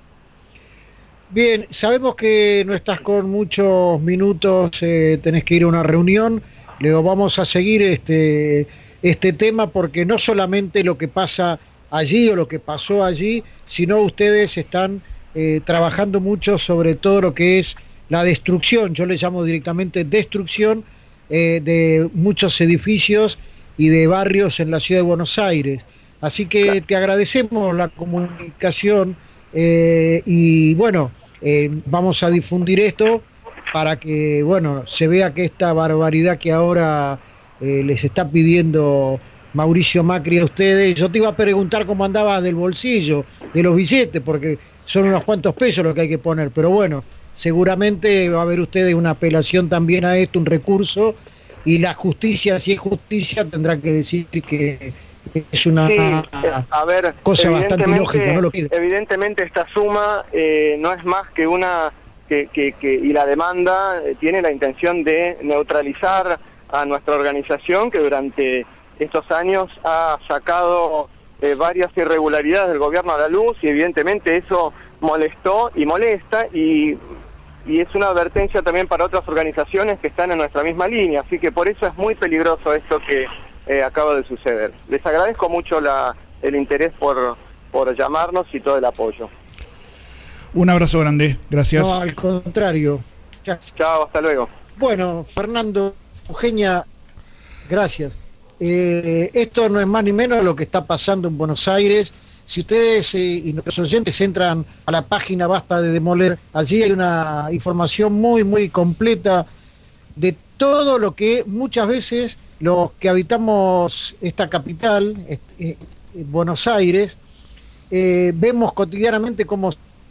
Bien, sabemos que no estás con muchos minutos, tenés que ir a una reunión. Luego vamos a seguir este tema, porque no solamente lo que pasa allí o lo que pasó allí, sino ustedes están trabajando mucho sobre todo lo que es la destrucción, yo le llamo directamente destrucción, de muchos edificios y de barrios en la ciudad de Buenos Aires. Así que claro, te agradecemos la comunicación y bueno, vamos a difundir esto para que se vea que esta barbaridad que ahora les está pidiendo Mauricio Macri a ustedes. Yo te iba a preguntar cómo andabas del bolsillo, de los billetes, porque son unos cuantos pesos lo que hay que poner, pero bueno, seguramente va a haber ustedes una apelación también a esto, un recurso, y la justicia, si es justicia, tendrá que decir que es una cosa bastante ilógica, ¿no? Evidentemente esta suma no es más que una y la demanda tiene la intención de neutralizar a nuestra organización, que durante estos años ha sacado varias irregularidades del gobierno a la luz, y evidentemente eso molestó y molesta, y es una advertencia también para otras organizaciones que están en nuestra misma línea, así que por eso es muy peligroso esto que acaba de suceder. Les agradezco mucho el interés por por llamarnos y todo el apoyo. Un abrazo grande, gracias. No, al contrario. Chao, hasta luego. Bueno, Fernando, Eugenia, gracias. Esto no es más ni menos lo que está pasando en Buenos Aires. Si ustedes y nuestros oyentes entran a la página Basta de Demoler, allí hay una información muy, muy completa de todo lo que muchas veces los que habitamos esta capital, Buenos Aires, vemos cotidianamente cómo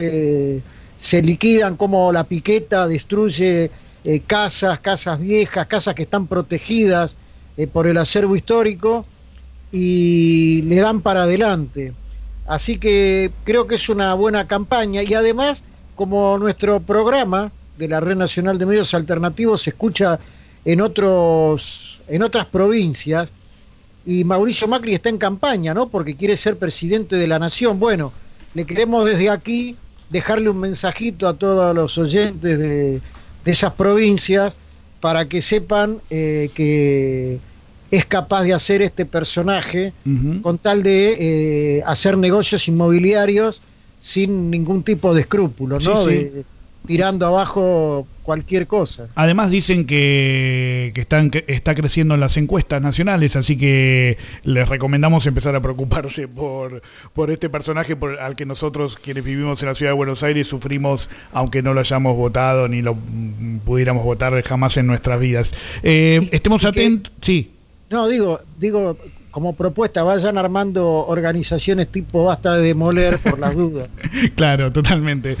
se liquidan, cómo la piqueta destruye casas viejas, casas que están protegidas por el acervo histórico y le dan para adelante. Así que creo que es una buena campaña y además, como nuestro programa de la Red Nacional de Medios Alternativos se escucha en otras provincias y Mauricio Macri está en campaña, ¿no? Porque quiere ser presidente de la nación. Bueno, le queremos desde aquí dejarle un mensajito a todos los oyentes de esas provincias para que sepan que es capaz de hacer este personaje con tal de hacer negocios inmobiliarios sin ningún tipo de escrúpulo, ¿no? Sí. Tirando abajo cualquier cosa. Además dicen que está creciendo en las encuestas nacionales, así que les recomendamos empezar a preocuparse por este personaje al que nosotros, quienes vivimos en la ciudad de Buenos Aires, sufrimos, aunque no lo hayamos votado ni lo pudiéramos votar jamás en nuestras vidas. Estemos atentos. Sí. No, digo, como propuesta, vayan armando organizaciones tipo Basta de Demoler por las dudas. Claro, totalmente.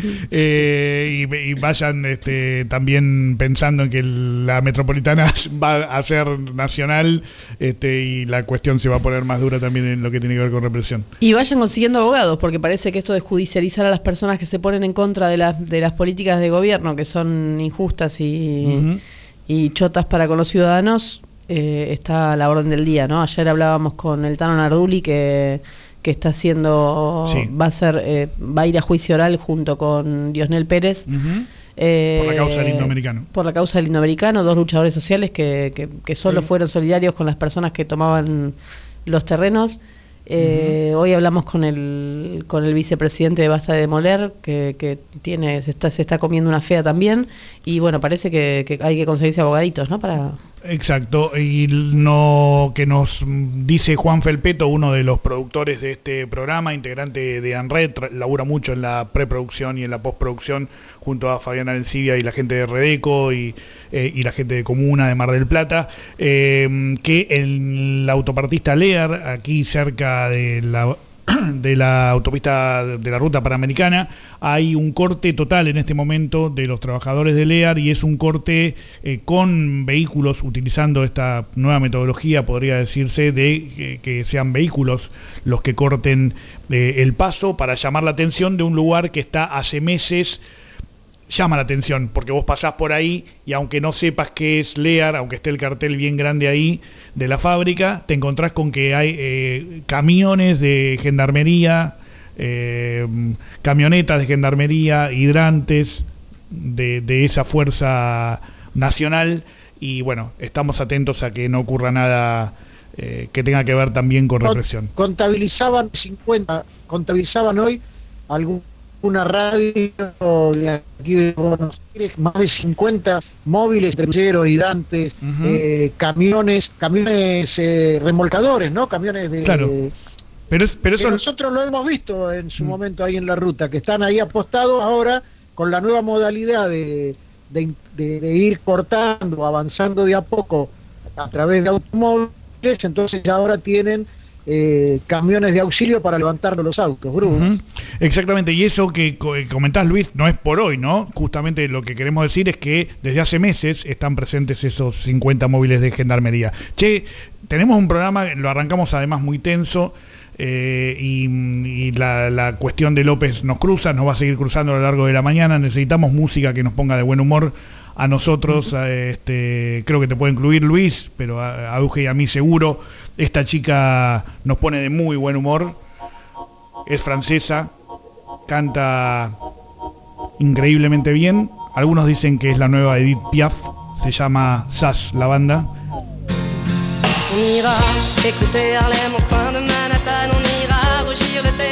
Y vayan también pensando en que la metropolitana va a ser nacional y la cuestión se va a poner más dura también en lo que tiene que ver con represión. Y vayan consiguiendo abogados, porque parece que esto de judicializar a las personas que se ponen en contra de las políticas de gobierno, que son injustas y chotas para con los ciudadanos, está a la orden del día, ¿no? Ayer hablábamos con el Tano Narduli que está haciendo, sí. va a ir a juicio oral junto con Diosnel Pérez. Por la causa del indoamericano. Por la causa del indoamericano, dos luchadores sociales que solo fueron solidarios con las personas que tomaban los terrenos. Hoy hablamos con el vicepresidente de Basta de Demoler, que se está comiendo una fea también, y bueno, parece que hay que conseguirse abogaditos, ¿no? Exacto, y no que nos dice Juan Felpeto, uno de los productores de este programa, integrante de ANRED, labura mucho en la preproducción y en la postproducción junto a Fabián Arencibia y la gente de Redeco y la gente de Comuna de Mar del Plata, que en la autopartista Lear, aquí cerca de la autopista de la ruta panamericana, hay un corte total en este momento de los trabajadores de Lear, y es un corte con vehículos, utilizando esta nueva metodología, podría decirse, de que sean vehículos los que corten el paso para llamar la atención de un lugar que está hace meses. Llama la atención, porque vos pasás por ahí y aunque no sepas qué es Lear, aunque esté el cartel bien grande ahí de la fábrica, te encontrás con que hay camiones de gendarmería, camionetas de gendarmería, hidrantes de esa fuerza nacional, y bueno, estamos atentos a que no ocurra nada que tenga que ver también con represión. Contabilizaban hoy una radio de aquí de Buenos Aires, más de 50 móviles, trecheros, hidrantes, camiones remolcadores, ¿no? Camiones de... Claro. Pero eso... nosotros lo hemos visto en su momento ahí en la ruta, que están ahí apostados ahora con la nueva modalidad de ir cortando, avanzando de a poco a través de automóviles, entonces ya ahora tienen camiones de auxilio para levantar los autos, Bruno. Exactamente, y eso que comentás, Luis, no es por hoy, ¿no? Justamente lo que queremos decir es que desde hace meses están presentes esos 50 móviles de gendarmería. Che, tenemos un programa, lo arrancamos además muy tenso, y la cuestión de López nos va a seguir cruzando a lo largo de la mañana. Necesitamos música que nos ponga de buen humor a nosotros, creo que te puede incluir Luis, pero a Euge y a mí seguro. Esta chica nos pone de muy buen humor, es francesa, canta increíblemente bien. Algunos dicen que es la nueva Edith Piaf, se llama Sass la banda. On ira écouter Harlem au coin de Manhattan, on ira rougir l'été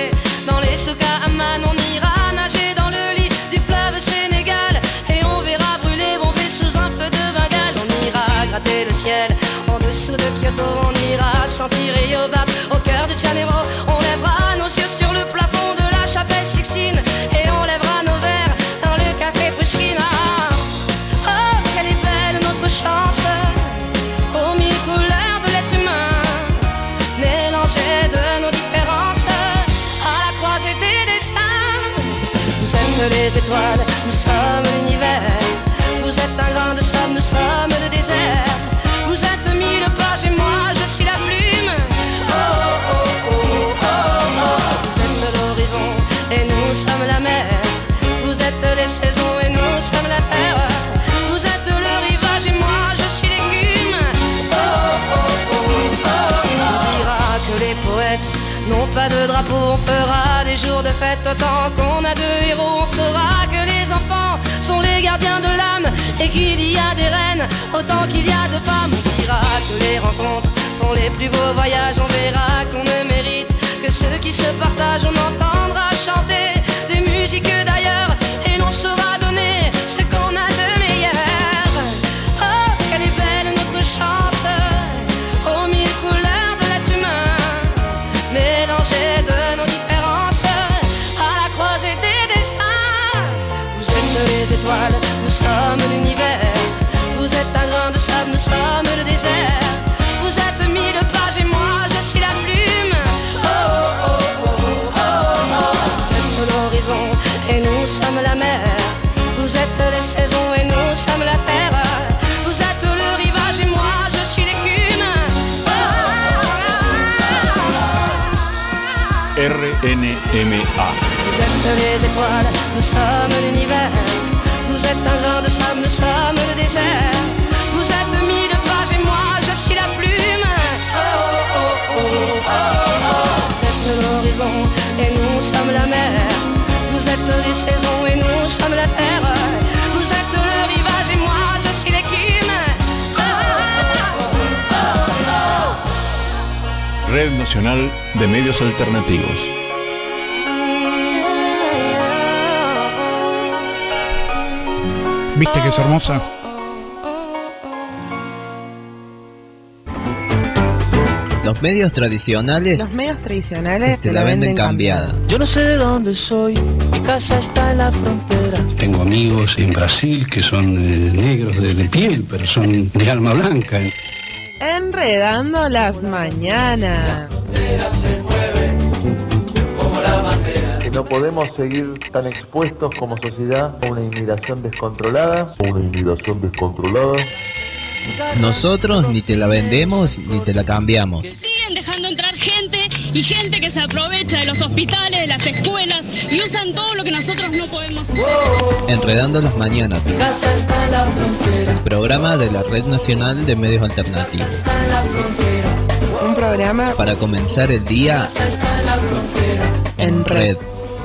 Dans les souks à Amman, on ira nager dans le lit du fleuve Sénégal. Et on verra brûler Bombay sous un feu de Bengale. On ira gratter le ciel en dessous de Kyoto. On ira sentir Rio battre au cœur de Janeiro. On lèvera nos yeux sur le plafond de la chapelle Sixtine. Et on lèvera nos verres dans le café Pushkin. Oh, quelle est belle notre chance, aux mille couleurs de l'être humain, mélangées de nos différences, à la croisée des destins. Vous êtes les étoiles, nous sommes l'univers. Vous êtes un grain de sable, nous sommes le désert. Vous êtes mille pages et moi je suis la plume. Oh, oh, oh, oh, oh. Vous êtes l'horizon et nous sommes la mer. Vous êtes les saisons et nous sommes la terre. Vous êtes le rivage et moi je suis l'écume. Oh, oh, oh, oh, oh. On dira que les poètes n'ont pas de drapeau. On fera des jours de fête autant qu'on a de héros. On saura que les enfants sont les gardiens de l'âme et qu'il y a des reines autant qu'il y a de femmes. On dira que les rencontres font les plus beaux voyages. On verra qu'on ne mérite que ceux qui se partagent. On entendra chanter des musiques d'ailleurs et l'on saura donner ce qu'on a de meilleur. Oh, quelle est belle notre chance, aux mille couleurs de l'être humain, mélangées de nos différences, à la croisée des destins. Vous êtes les étoiles, nous sommes l'univers. Vous êtes un grain de sable, nous sommes le désert. Vous êtes mille pages et moi je suis la plume. Oh, oh, oh, oh, oh. Vous êtes l'horizon et nous sommes la mer. Vous êtes les saisons et nous sommes la terre. Vous êtes le rivage et moi je suis l'écume. RNMA. Vous êtes les étoiles, nous sommes l'univers. Vous êtes un grain de sable, nous sommes le désert. Vous êtes mille pages et moi je suis la plume. Oh, oh, oh, oh, oh. Vous êtes l'horizon et nous sommes la mer. Vous êtes les saisons et nous sommes la terre. Vous êtes le rivage et moi je suis l'écume. Oh, oh, oh, oh. Red Nacional de Medios Alternativos. ¿Viste que es hermosa? Los medios tradicionales te la venden cambiada. Yo no sé de dónde soy, mi casa está en la frontera. Tengo amigos en Brasil que son negros de piel, pero son de alma blanca. Enredando las mañanas. Que no podemos seguir tan expuestos como sociedad a una inmigración descontrolada. Nosotros ni te la vendemos ni te la cambiamos. Siguen dejando entrar gente y gente que se aprovecha de los hospitales, de las escuelas y usan todo lo que nosotros no podemos hacer. Enredando las mañanas. El programa de la Red Nacional de Medios Alternativos. Un programa para comenzar el día en red.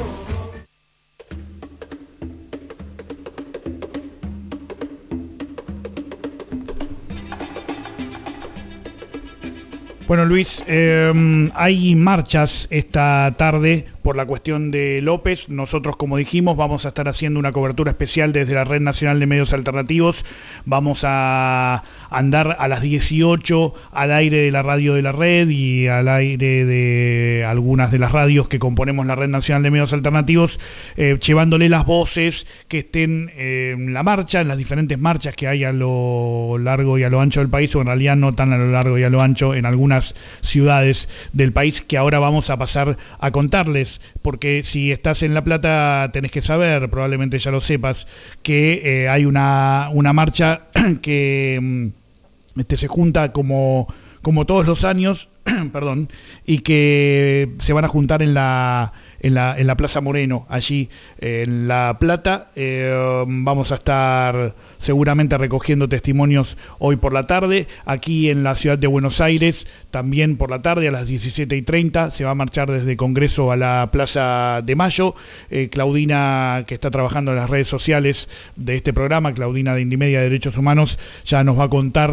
Bueno, Luis, hay marchas esta tarde por la cuestión de López. Nosotros, como dijimos, vamos a estar haciendo una cobertura especial desde la Red Nacional de Medios Alternativos. Vamos a andar a las 18 al aire de la radio de la red y al aire de algunas de las radios que componemos la Red Nacional de Medios Alternativos, llevándole las voces que estén en la marcha, en las diferentes marchas que hay a lo largo y a lo ancho del país, o en realidad no tan a lo largo y a lo ancho, en algunas ciudades del país, que ahora vamos a pasar a contarles, porque si estás en La Plata tenés que saber, probablemente ya lo sepas, que hay una marcha que se junta como todos los años, perdón, y que se van a juntar en la Plaza Moreno, allí en La Plata. Vamos a estar seguramente recogiendo testimonios hoy por la tarde. Aquí en la ciudad de Buenos Aires, también por la tarde a las 17:30, se va a marchar desde Congreso a la Plaza de Mayo. Claudina, que está trabajando en las redes sociales de este programa, Claudina de Indimedia de Derechos Humanos, ya nos va a contar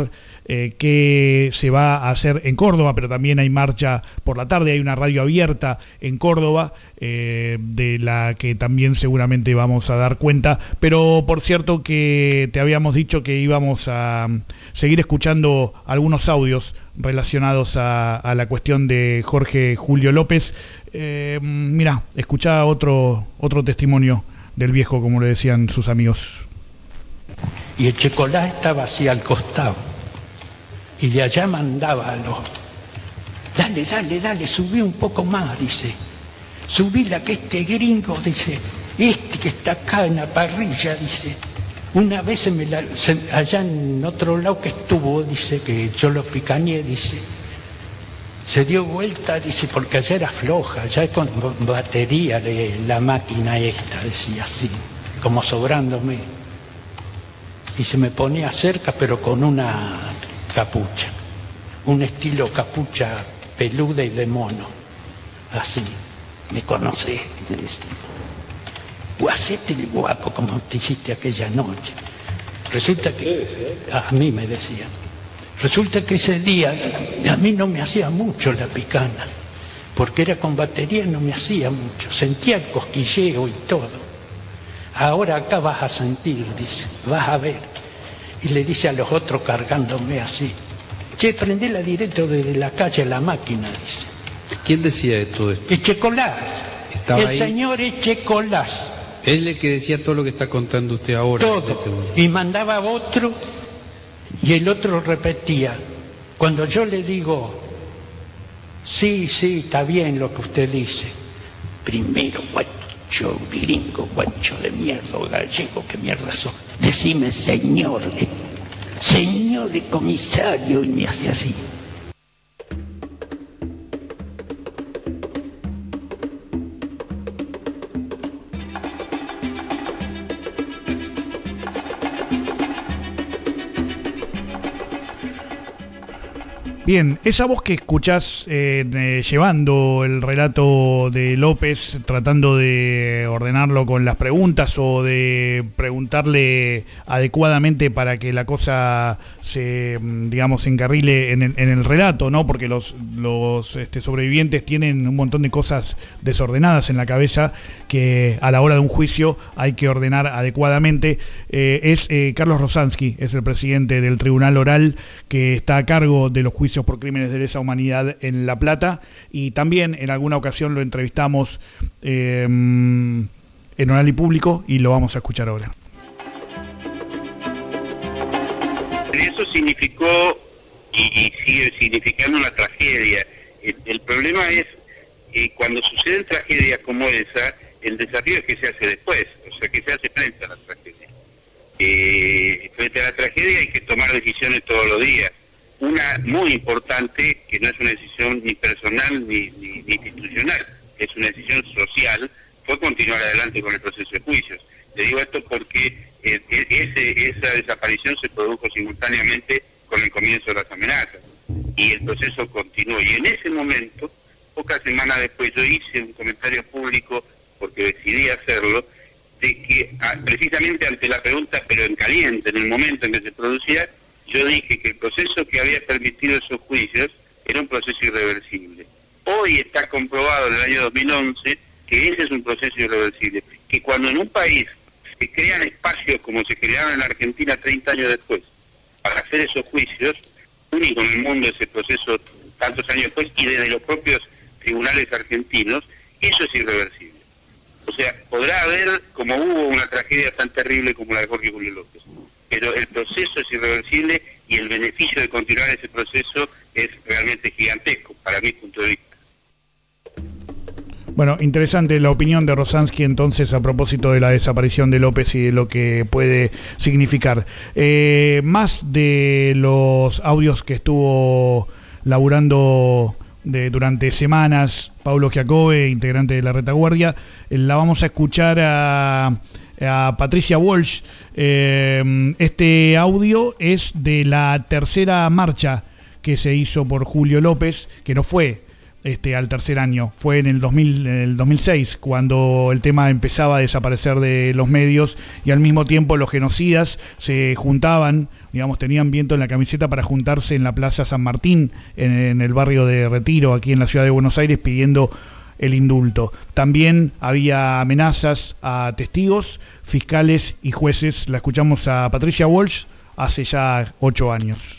que se va a hacer en Córdoba, pero también hay marcha por la tarde, hay una radio abierta en Córdoba, de la que también seguramente vamos a dar cuenta, pero por cierto que te habíamos dicho que íbamos a seguir escuchando algunos audios relacionados a la cuestión de Jorge Julio López. Mirá, escuchá otro testimonio del viejo, como le decían sus amigos. Y el Checolá estaba así al costado, y de allá mandaba a los... Dale, subí un poco más, dice. Subíla que este gringo, dice, este que está acá en la parrilla, dice. Una vez allá en otro lado que estuvo, dice, que yo lo picañé, dice. Se dio vuelta, dice, porque allá era floja, allá con batería de la máquina esta, decía así, como sobrándome. Y se me ponía cerca, pero con una capucha, un estilo capucha peluda y de mono, así. Me conocés, me decía. Hacete el guapo como te hiciste aquella noche. Resulta que, a mí me decía, resulta que ese día a mí no me hacía mucho la picana, porque era con batería, no me hacía mucho, sentía el cosquilleo y todo. Ahora acá vas a sentir, dice, vas a ver. Y le dice a los otros cargándome así, che, prendela directo desde la calle a la máquina, dice. ¿Quién decía esto? Echecolás, el ahí. señor Echecolás. Él es el que decía todo lo que está contando usted ahora. Todo. Y mandaba a otro, y el otro repetía. Cuando yo le digo, sí, está bien lo que usted dice. Primero, guacho, gringo, guacho de mierda, gallego, ¿qué mierda sos? Decime señor comisario, y me hace así. Bien, esa voz que escuchás llevando el relato de López, tratando de ordenarlo con las preguntas o de preguntarle adecuadamente para que la cosa se, digamos, encarrile en el relato, ¿no? Porque los sobrevivientes tienen un montón de cosas desordenadas en la cabeza que a la hora de un juicio hay que ordenar adecuadamente. Es Carlos Rosansky, es el presidente del Tribunal Oral que está a cargo de los juicios por crímenes de lesa humanidad en La Plata, y también en alguna ocasión lo entrevistamos en Oral y Público, y lo vamos a escuchar ahora. Eso significó y sigue significando una tragedia. El problema es cuando suceden tragedias como esa, el desafío es que se hace después, o sea, que se hace frente a la tragedia. Frente a la tragedia hay que tomar decisiones todos los días. Una muy importante, que no es una decisión ni personal ni institucional, es una decisión social, fue continuar adelante con el proceso de juicios. Le digo esto porque esa desaparición se produjo simultáneamente con el comienzo de las amenazas, y el proceso continuó. Y en ese momento, pocas semanas después, yo hice un comentario público, porque decidí hacerlo, de que precisamente ante la pregunta, pero en caliente, en el momento en que se producía, yo dije que el proceso que había permitido esos juicios era un proceso irreversible. Hoy está comprobado en el año 2011 que ese es un proceso irreversible, que cuando en un país se crean espacios como se crearon en la Argentina 30 años después para hacer esos juicios, único en el mundo ese proceso tantos años después, y desde los propios tribunales argentinos, eso es irreversible. O sea, podrá haber, como hubo una tragedia tan terrible como la de Jorge Julio López, pero el proceso es irreversible y el beneficio de continuar ese proceso es realmente gigantesco, para mi punto de vista. Bueno, interesante la opinión de Rosansky entonces a propósito de la desaparición de López y de lo que puede significar. Más de los audios que estuvo laburando durante semanas Pablo Giacobbe, integrante de la Retaguardia, la vamos a escuchar a Patricia Walsh. Este audio es de la tercera marcha que se hizo por Julio López, que no fue al tercer año. Fue en el 2006 cuando el tema empezaba a desaparecer de los medios y al mismo tiempo los genocidas se juntaban, digamos, tenían viento en la camiseta para juntarse en la Plaza San Martín, en el barrio de Retiro, aquí en la ciudad de Buenos Aires, pidiendo el indulto. También había amenazas a testigos, fiscales y jueces. La escuchamos a Patricia Walsh hace ya 8 años.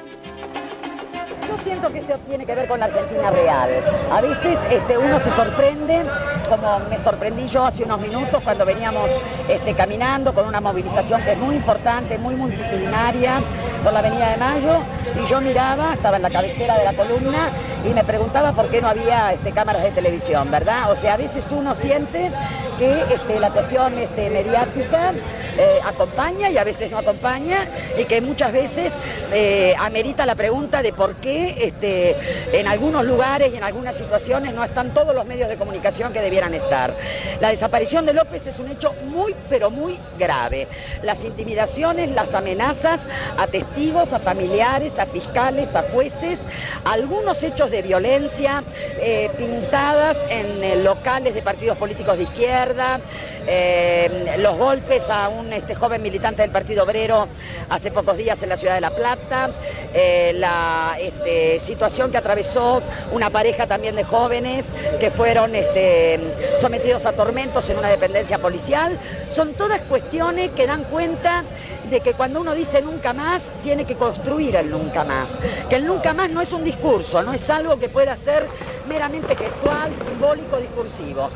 Yo siento que esto tiene que ver con la Argentina real. A veces uno se sorprende, como me sorprendí yo hace unos minutos cuando veníamos caminando con una movilización que es muy importante, muy multitudinaria, por la Avenida de Mayo, y yo miraba, estaba en la cabecera de la columna, y me preguntaba por qué no había cámaras de televisión, ¿verdad? O sea, a veces uno siente que la cuestión mediática acompaña y a veces no acompaña, y que muchas veces amerita la pregunta de por qué en algunos lugares y en algunas situaciones no están todos los medios de comunicación que debieran estar. La desaparición de López es un hecho muy, pero muy grave. Las intimidaciones, las amenazas a testigos, a familiares, a fiscales, a jueces, algunos hechos de violencia pintadas en locales de partidos políticos de izquierda, los golpes a un joven militante del Partido Obrero hace pocos días en la ciudad de La Plata, la situación que atravesó una pareja también de jóvenes que fueron sometidos a tormentos en una dependencia policial, son todas cuestiones que dan cuenta de que cuando uno dice nunca más, tiene que construir el nunca más. Que el nunca más no es un discurso, no es algo que pueda ser meramente gestual, simbólico, discursivo.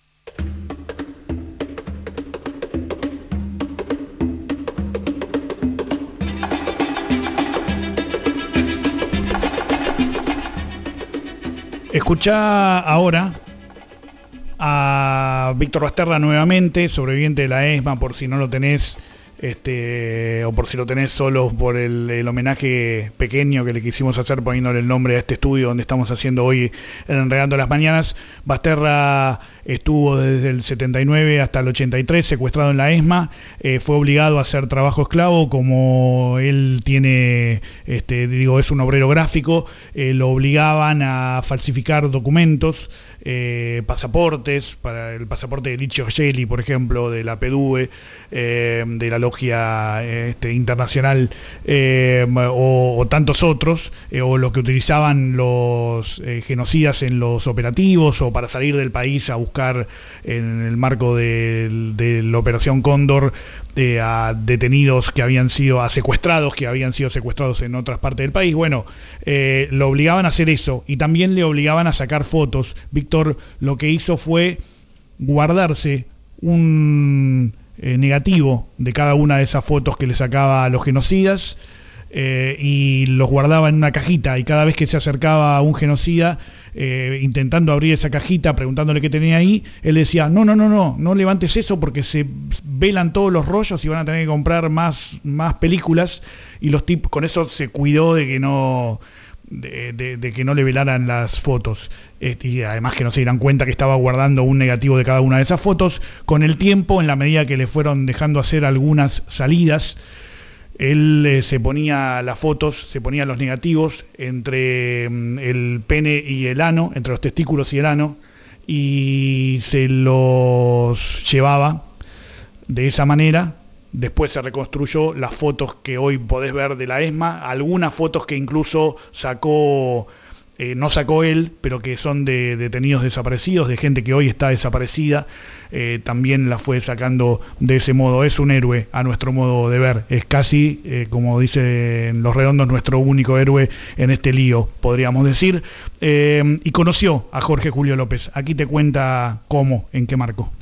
Escuchá ahora a Víctor Basterra nuevamente, sobreviviente de la ESMA, por si no lo tenés, o por si lo tenés solo por el homenaje pequeño que le quisimos hacer poniéndole el nombre a este estudio donde estamos haciendo hoy Enredando las Mañanas. Basterra estuvo desde el 79 hasta el 83 secuestrado en la ESMA, fue obligado a hacer trabajo esclavo, como él tiene, es un obrero gráfico, lo obligaban a falsificar documentos, pasaportes, para el pasaporte de Licio Gelli, por ejemplo, de la PDUE, de la Logia Internacional, o tantos otros, o lo que utilizaban los genocidas en los operativos, o para salir del país a buscar en el marco de la Operación Cóndor a detenidos que habían sido, a secuestrados que habían sido secuestrados en otras partes del país. Bueno, lo obligaban a hacer eso y también le obligaban a sacar fotos. Víctor lo que hizo fue guardarse un negativo de cada una de esas fotos que le sacaba a los genocidas, y los guardaba en una cajita, y cada vez que se acercaba a un genocida intentando abrir esa cajita, preguntándole qué tenía ahí, él decía, no levantes eso porque se velan todos los rollos y van a tener que comprar más películas, y los tipos con eso se cuidó de que no le velaran las fotos, y además que no se dieran cuenta que estaba guardando un negativo de cada una de esas fotos. Con el tiempo, en la medida que le fueron dejando hacer algunas salidas, él se ponía las fotos, se ponía los negativos entre el pene y el ano, entre los testículos y el ano, y se los llevaba de esa manera. Después se reconstruyó las fotos que hoy podés ver de la ESMA, algunas fotos que incluso no sacó él, pero que son de detenidos desaparecidos, de gente que hoy está desaparecida, también la fue sacando de ese modo. Es un héroe a nuestro modo de ver, es casi, como dicen los redondos, nuestro único héroe en este lío, podríamos decir, y conoció a Jorge Julio López. Aquí te cuenta cómo, en qué marco.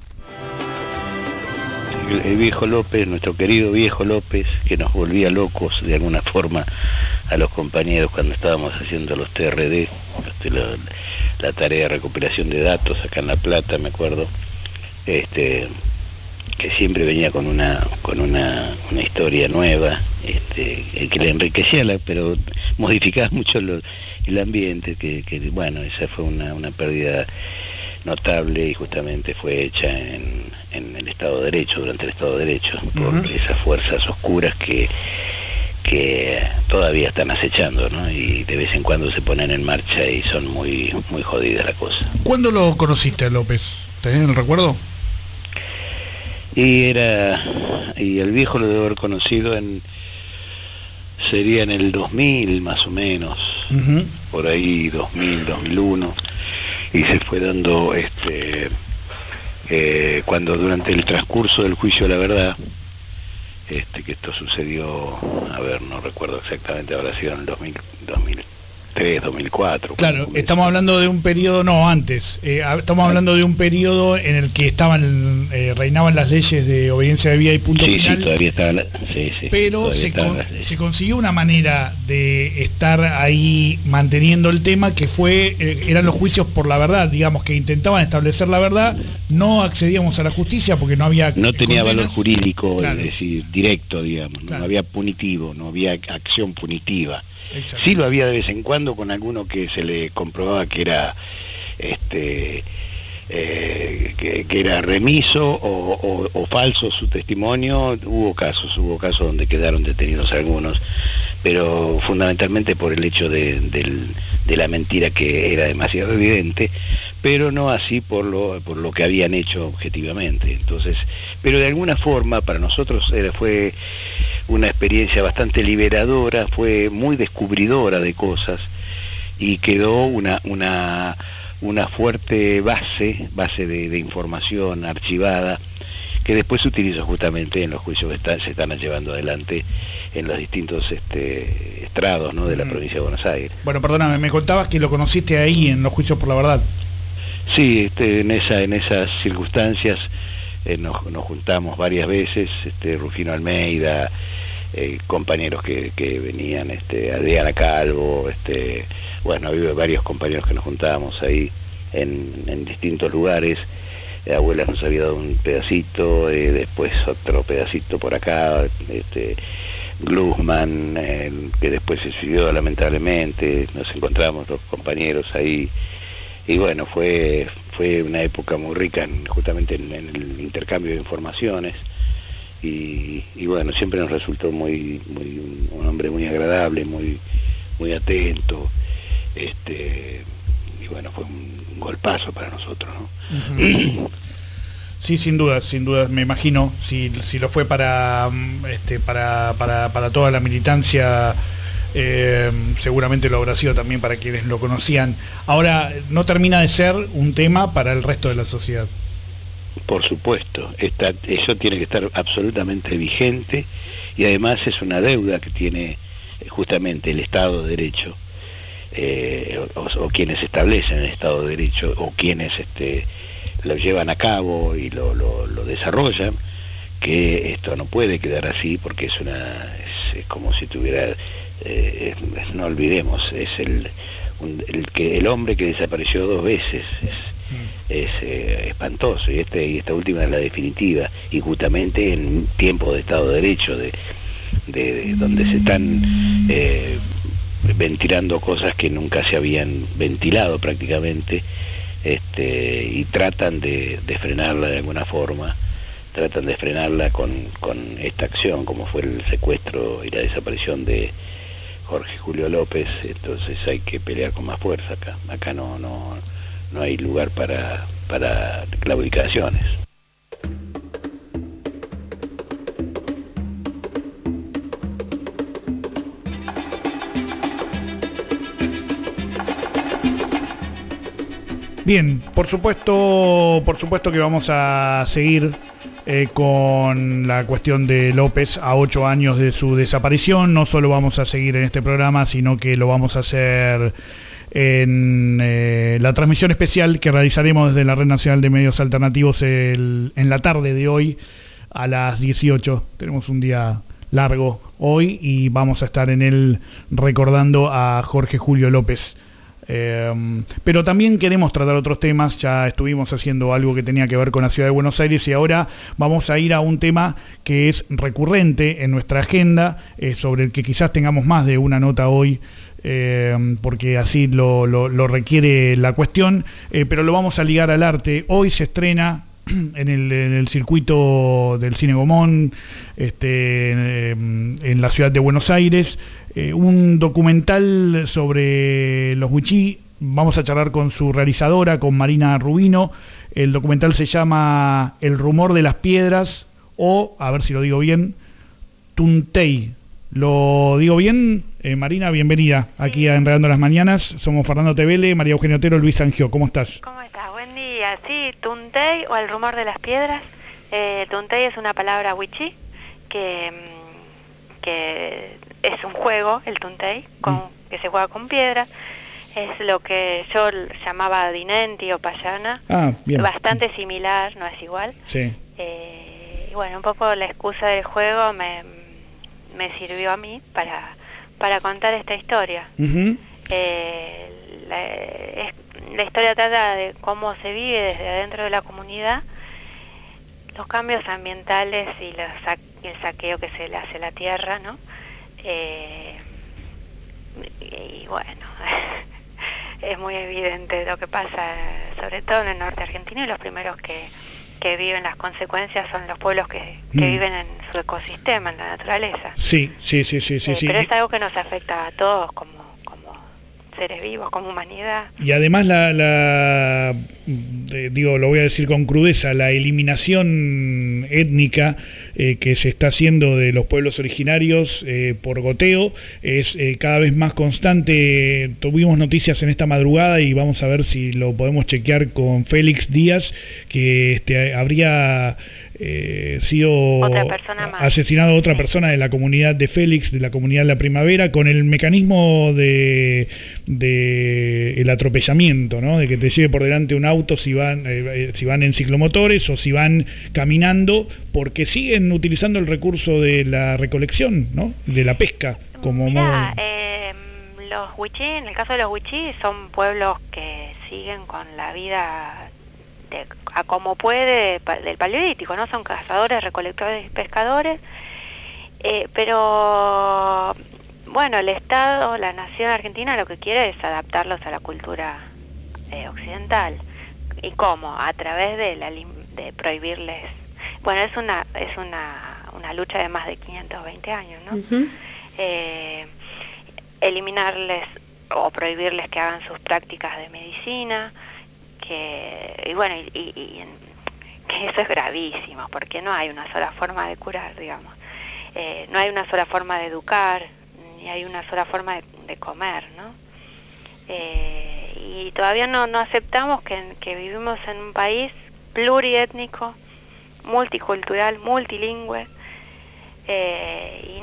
El viejo López, nuestro querido viejo López, que nos volvía locos de alguna forma a los compañeros cuando estábamos haciendo los TRD, la tarea de recuperación de datos acá en La Plata, me acuerdo, que siempre venía con una historia nueva, que le enriquecía, pero modificaba mucho el ambiente, que bueno, esa fue una pérdida notable, y justamente fue hecha en el Estado de Derecho, durante el Estado de Derecho, por esas fuerzas oscuras que que todavía están acechando, ¿no? Y de vez en cuando se ponen en marcha y son muy jodidas la cosa. ¿Cuándo lo conociste a López? ¿Tenés el recuerdo? Y el viejo lo debo haber conocido sería en el 2000 más o menos, por ahí 2000, 2001, y se fue dando cuando durante el transcurso del juicio de la verdad, que esto sucedió, a ver, no recuerdo exactamente, habrá sido en el 2003, 2004. Claro, estamos hablando de un periodo, no, antes, estamos hablando de un periodo en el que reinaban las leyes de obediencia de vida y punto final. Sí, todavía estaba, pero se consiguió una manera de estar ahí manteniendo el tema que eran los juicios por la verdad, digamos, que intentaban establecer la verdad, no accedíamos a la justicia porque no había... No tenía valor jurídico, claro. Es decir, directo, digamos, claro. No había punitivo, no había acción punitiva. Exacto. Sí lo había de vez en cuando con alguno que se le comprobaba que era que era remiso o falso su testimonio. Hubo casos donde quedaron detenidos algunos, pero fundamentalmente por el hecho de la mentira, que era demasiado evidente, pero no así por lo que habían hecho objetivamente. Entonces, pero de alguna forma para nosotros fue una experiencia bastante liberadora, fue muy descubridora de cosas, y quedó una fuerte base de información archivada, que después se utilizó justamente en los juicios que se están llevando adelante en los distintos estrados, ¿no?, de la provincia de Buenos Aires. Bueno, perdóname, me contabas que lo conociste ahí en los juicios por la verdad. Sí, en esas circunstancias nos juntamos varias veces, Rufino Almeida, compañeros que venían, Adriana Calvo, bueno, había varios compañeros que nos juntábamos ahí en distintos lugares. Abuelas nos había dado un pedacito, después otro pedacito por acá, Glusman, que después se suicidó lamentablemente. Nos encontramos los compañeros ahí, y bueno, fue una época muy rica justamente en el intercambio de informaciones, y bueno, siempre nos resultó un hombre muy agradable, muy atento, y bueno, fue un golpazo para nosotros, ¿no? Sí, sin duda, me imagino, si lo fue para toda la militancia, seguramente lo habrá sido también para quienes lo conocían. Ahora, no termina de ser un tema para el resto de la sociedad. Por supuesto, eso tiene que estar absolutamente vigente, y además es una deuda que tiene justamente el Estado de Derecho, o quienes establecen el Estado de Derecho, o quienes lo llevan a cabo y lo desarrollan, que esto no puede quedar así, porque es como si tuviera, no olvidemos, es el hombre que desapareció 2 veces, es espantoso, y esta última es la definitiva, y justamente en tiempo de Estado de Derecho, de donde se están ventilando cosas que nunca se habían ventilado prácticamente, y tratan de frenarla de alguna forma, tratan de frenarla con esta acción, como fue el secuestro y la desaparición de Jorge Julio López. Entonces hay que pelear con más fuerza acá no hay lugar para claudicaciones. Bien, por supuesto que vamos a seguir con la cuestión de López a 8 años de su desaparición. No solo vamos a seguir en este programa, sino que lo vamos a hacer en la transmisión especial que realizaremos desde la Red Nacional de Medios Alternativos en la tarde de hoy a las 18. Tenemos un día largo hoy y vamos a estar en él recordando a Jorge Julio López. Pero también queremos tratar otros temas. Ya estuvimos haciendo algo que tenía que ver con la ciudad de Buenos Aires, y ahora vamos a ir a un tema que es recurrente en nuestra agenda, sobre el que quizás tengamos más de una nota hoy, porque así lo requiere la cuestión, pero lo vamos a ligar al arte. Hoy se estrena en el circuito del Cine Gomón, en la ciudad de Buenos Aires, un documental sobre los Wichí. Vamos a charlar con su realizadora, con Marina Rubino. El documental se llama El rumor de las piedras, o, a ver si lo digo bien, Tuntey. ¿Lo digo bien? Marina, bienvenida aquí a Enredando las Mañanas. Somos Fernando Tevele, María Eugenia Otero, Luis Sangió. ¿Cómo estás? ¿Cómo estás? Buen día. Sí, Tuntey o El rumor de las piedras. Tuntey es una palabra wichí que es un juego, el Tuntey, que se juega con piedras. Es lo que yo llamaba dinenti o payana. Bien. Bastante similar, no es igual. Sí. Y bueno, un poco la excusa del juego me sirvió a mí para contar esta historia. Uh-huh. La historia trata de cómo se vive desde adentro de la comunidad, los cambios ambientales y el saqueo que se le hace a la tierra, ¿no? Y bueno, es muy evidente lo que pasa, sobre todo en el norte argentino, y los primeros que viven las consecuencias son los pueblos que viven en su ecosistema, en la naturaleza. Sí. Pero es algo que nos afecta a todos como seres vivos, como humanidad. Y además lo voy a decir con crudeza, la eliminación étnica que se está haciendo de los pueblos originarios por goteo es cada vez más constante. Tuvimos noticias en esta madrugada y vamos a ver si lo podemos chequear con Félix Díaz, que habría sido asesinado otra persona de la comunidad de Félix, de la comunidad de la Primavera, con el mecanismo de el atropellamiento, ¿no? De que te lleve por delante un auto si van en ciclomotores o si van caminando, porque siguen utilizando el recurso de la recolección, ¿no? De la pesca como modo. Los wichí, en el caso de los wichí, son pueblos que siguen con la vida a como puede del paleolítico, ¿no? Son cazadores, recolectores y pescadores, pero bueno, el Estado, la nación argentina lo que quiere es adaptarlos a la cultura occidental. ¿Y cómo? A través de prohibirles. Bueno, es una lucha de más de 520 años, ¿no? Uh-huh. Eliminarles o prohibirles que hagan sus prácticas de medicina, que eso es gravísimo, porque no hay una sola forma de curar, digamos. No hay una sola forma de educar, ni hay una sola forma de comer, ¿no? Y todavía no aceptamos que vivimos en un país pluriétnico, multicultural, multilingüe, y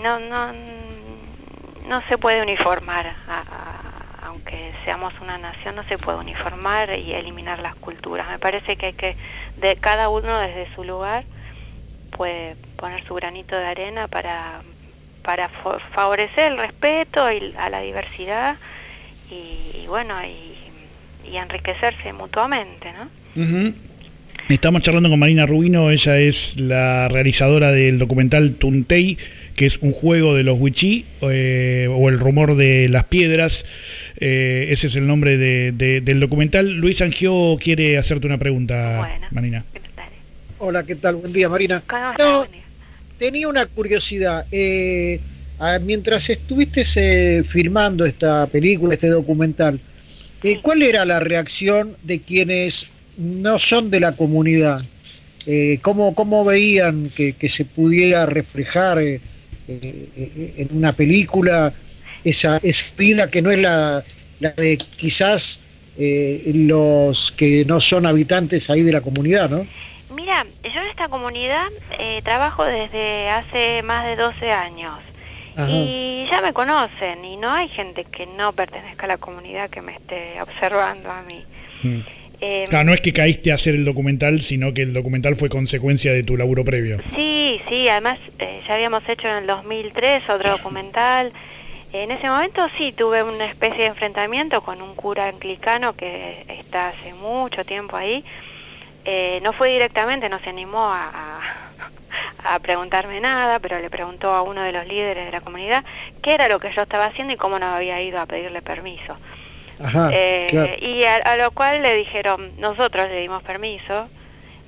no se puede uniformar, aunque seamos una nación, no se puede uniformar y eliminar las culturas. Me parece que hay que, de cada uno desde su lugar, puede poner su granito de arena para favorecer el respeto a la diversidad y enriquecerse mutuamente, ¿no? Uh-huh. Estamos charlando con Marina Rubino, ella es la realizadora del documental Tuntey, que es un juego de los wichí, o El rumor de las piedras. Ese es el nombre del documental. Luis Sangió quiere hacerte una pregunta, bueno, Marina. Hola, ¿qué tal? Buen día, Marina. Tenía una curiosidad. Mientras estuviste filmando esta película, este documental, ¿cuál era la reacción de quienes no son de la comunidad? ¿Cómo veían que se pudiera reflejar en una película esa vida que no es la de quizás los que no son habitantes ahí de la comunidad, ¿no? Mira, yo en esta comunidad trabajo desde hace más de 12 años. Ajá. Y ya me conocen y no hay gente que no pertenezca a la comunidad que me esté observando a mí. Claro, no es que caíste a hacer el documental, sino que el documental fue consecuencia de tu laburo previo. Sí, además ya habíamos hecho en el 2003 otro documental. En ese momento sí tuve una especie de enfrentamiento con un cura anglicano que está hace mucho tiempo ahí. No fue directamente, no se animó a preguntarme nada, pero le preguntó a uno de los líderes de la comunidad qué era lo que yo estaba haciendo y cómo no había ido a pedirle permiso. Ajá, claro. Y a lo cual le dijeron, nosotros le dimos permiso,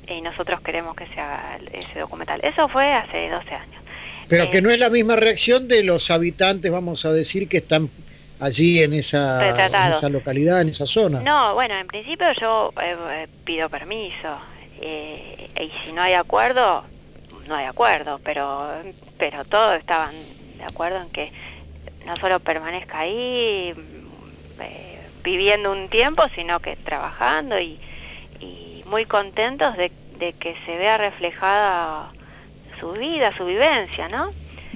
y nosotros queremos que se haga ese documental. Eso fue hace 12 años. Pero que no es la misma reacción de los habitantes, vamos a decir, que están allí en esa localidad, en esa zona. No, bueno, en principio yo pido permiso, y si no hay acuerdo, no hay acuerdo, pero todos estaban de acuerdo en que no solo permanezca ahí viviendo un tiempo, sino que trabajando y muy contentos de que se vea reflejada su vida, su vivencia, ¿no?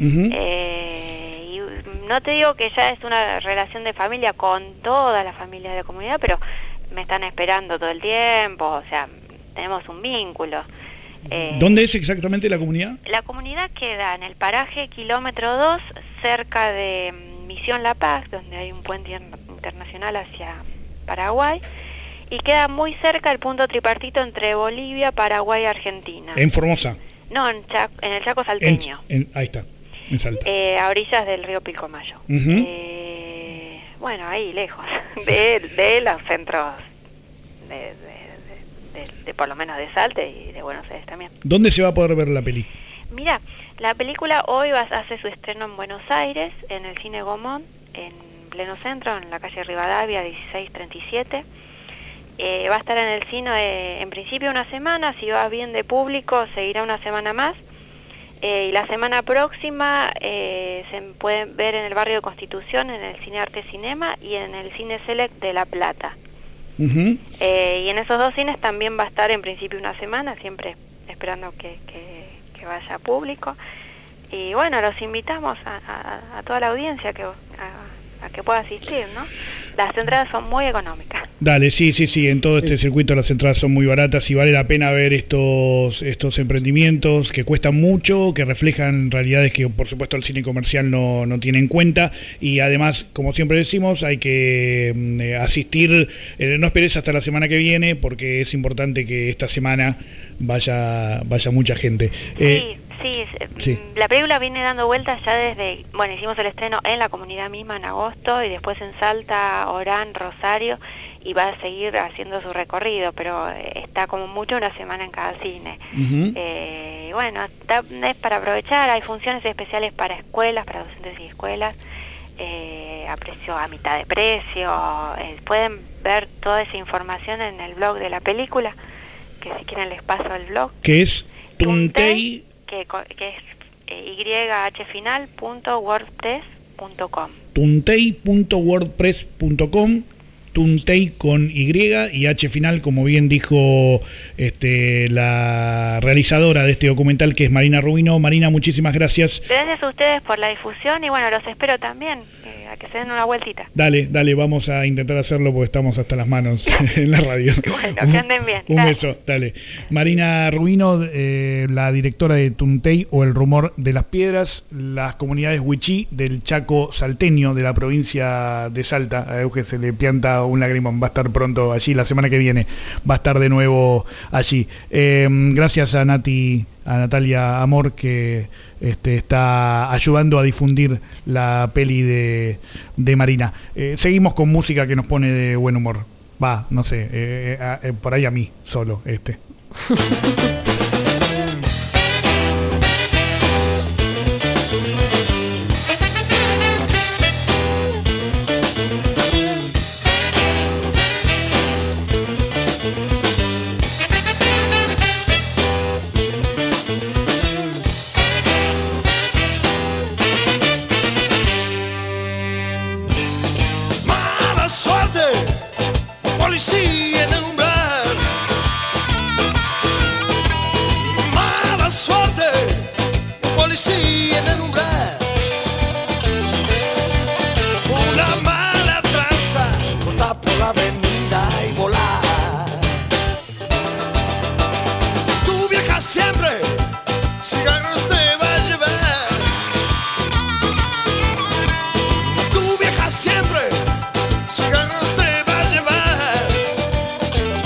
Y no te digo que ya es una relación de familia con toda la familia de la comunidad, pero me están esperando todo el tiempo, o sea, tenemos un vínculo. ¿Dónde es exactamente la comunidad? La comunidad queda en el paraje kilómetro 2, cerca de Misión La Paz, donde hay un puente internacional hacia Paraguay, y queda muy cerca el punto tripartito entre Bolivia, Paraguay y Argentina. ¿En Formosa? No, en el Chaco salteño. Ahí está, en Salta. A orillas del río Pilcomayo. Bueno, ahí lejos, de los centros de por lo menos de Salta y de Buenos Aires también. ¿Dónde se va a poder ver la peli? Mira, la película hoy hace su estreno en Buenos Aires, en el Cine Gomón, en pleno centro, en la calle Rivadavia 1637. Va a estar en el cine en principio una semana, si va bien de público seguirá una semana más, y la semana próxima se puede ver en el barrio de Constitución, en el Cine Arte Cinema y en el Cine Select de La Plata. Y en esos dos cines también va a estar en principio una semana, siempre esperando que vaya público. Y bueno, los invitamos a toda la audiencia a que pueda asistir, ¿no? Las entradas son muy económicas. Dale, sí, en todo este circuito las entradas son muy baratas y vale la pena ver estos emprendimientos que cuestan mucho, que reflejan realidades que por supuesto el cine comercial no tiene en cuenta, y además, como siempre decimos, hay que asistir, no esperes hasta la semana que viene, porque es importante que esta semana vaya mucha gente. Sí, la película viene dando vueltas ya desde, bueno, hicimos el estreno en la comunidad misma en agosto y después en Salta, Orán, Rosario, y va a seguir haciendo su recorrido, pero está como mucho una semana en cada cine. Bueno, es para aprovechar, hay funciones especiales para escuelas, para docentes y escuelas, a mitad de precio. Pueden ver toda esa información en el blog de la película, que si quieren les paso el blog. Que es Tuntey, que es yhfinal.wordpress.com. Tuntey.wordpress.com, Tuntey con Y y H final, como bien dijo la realizadora de este documental, que es Marina Rubino. Marina, muchísimas gracias. Gracias a ustedes por la difusión y bueno, los espero también, a que se den una vueltita. Dale, vamos a intentar hacerlo porque estamos hasta las manos en la radio. Bueno, que anden bien. Un beso, dale. Marina Rubino, la directora de Tuntey o El Rumor de las Piedras, las comunidades Huichí del Chaco salteño de la provincia de Salta. A Euge se le pianta un lagrimón, va a estar pronto allí, la semana que viene va a estar de nuevo allí. Gracias a Natalia Amor, que está ayudando a difundir la peli de Marina. Seguimos con música que nos pone de buen humor. No sé, por ahí a mí solo. Policía en el umbral, mala suerte, policía en el umbral, una mala tranza, corta por la avenida y volar. Tu vieja siempre, cigarros te va a llevar. Tu vieja siempre, cigarros te va a llevar.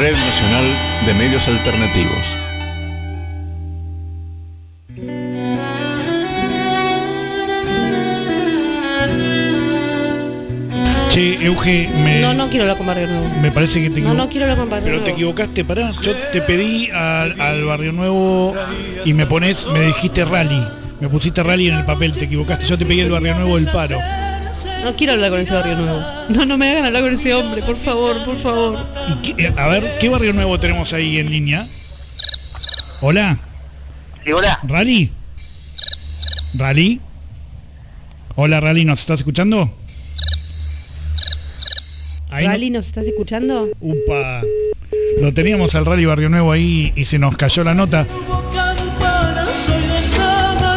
Red Nacional de Medios Alternativos. Che, Euge, No quiero hablar con Barrio Nuevo. me parece que te No quiero hablar con Barrio Pero Nuevo. te equivocaste, pará. Yo te pedí al Barrio Nuevo y me dijiste Rally. Me pusiste Rally en el papel, te equivocaste. Yo te pedí el Barrio Nuevo del Paro. No quiero hablar con ese Barrio Nuevo. No me hagan hablar con ese hombre, por favor, por favor. A ver, ¿qué Barrio Nuevo tenemos ahí en línea? Hola. Sí, hola. ¿Rally? ¿Rally? Hola, Rally, ¿nos estás escuchando? Ahí ¿Rally, nos estás escuchando? Upa. Lo teníamos al Rally Barrio Nuevo ahí y se nos cayó la nota. Soy Osama,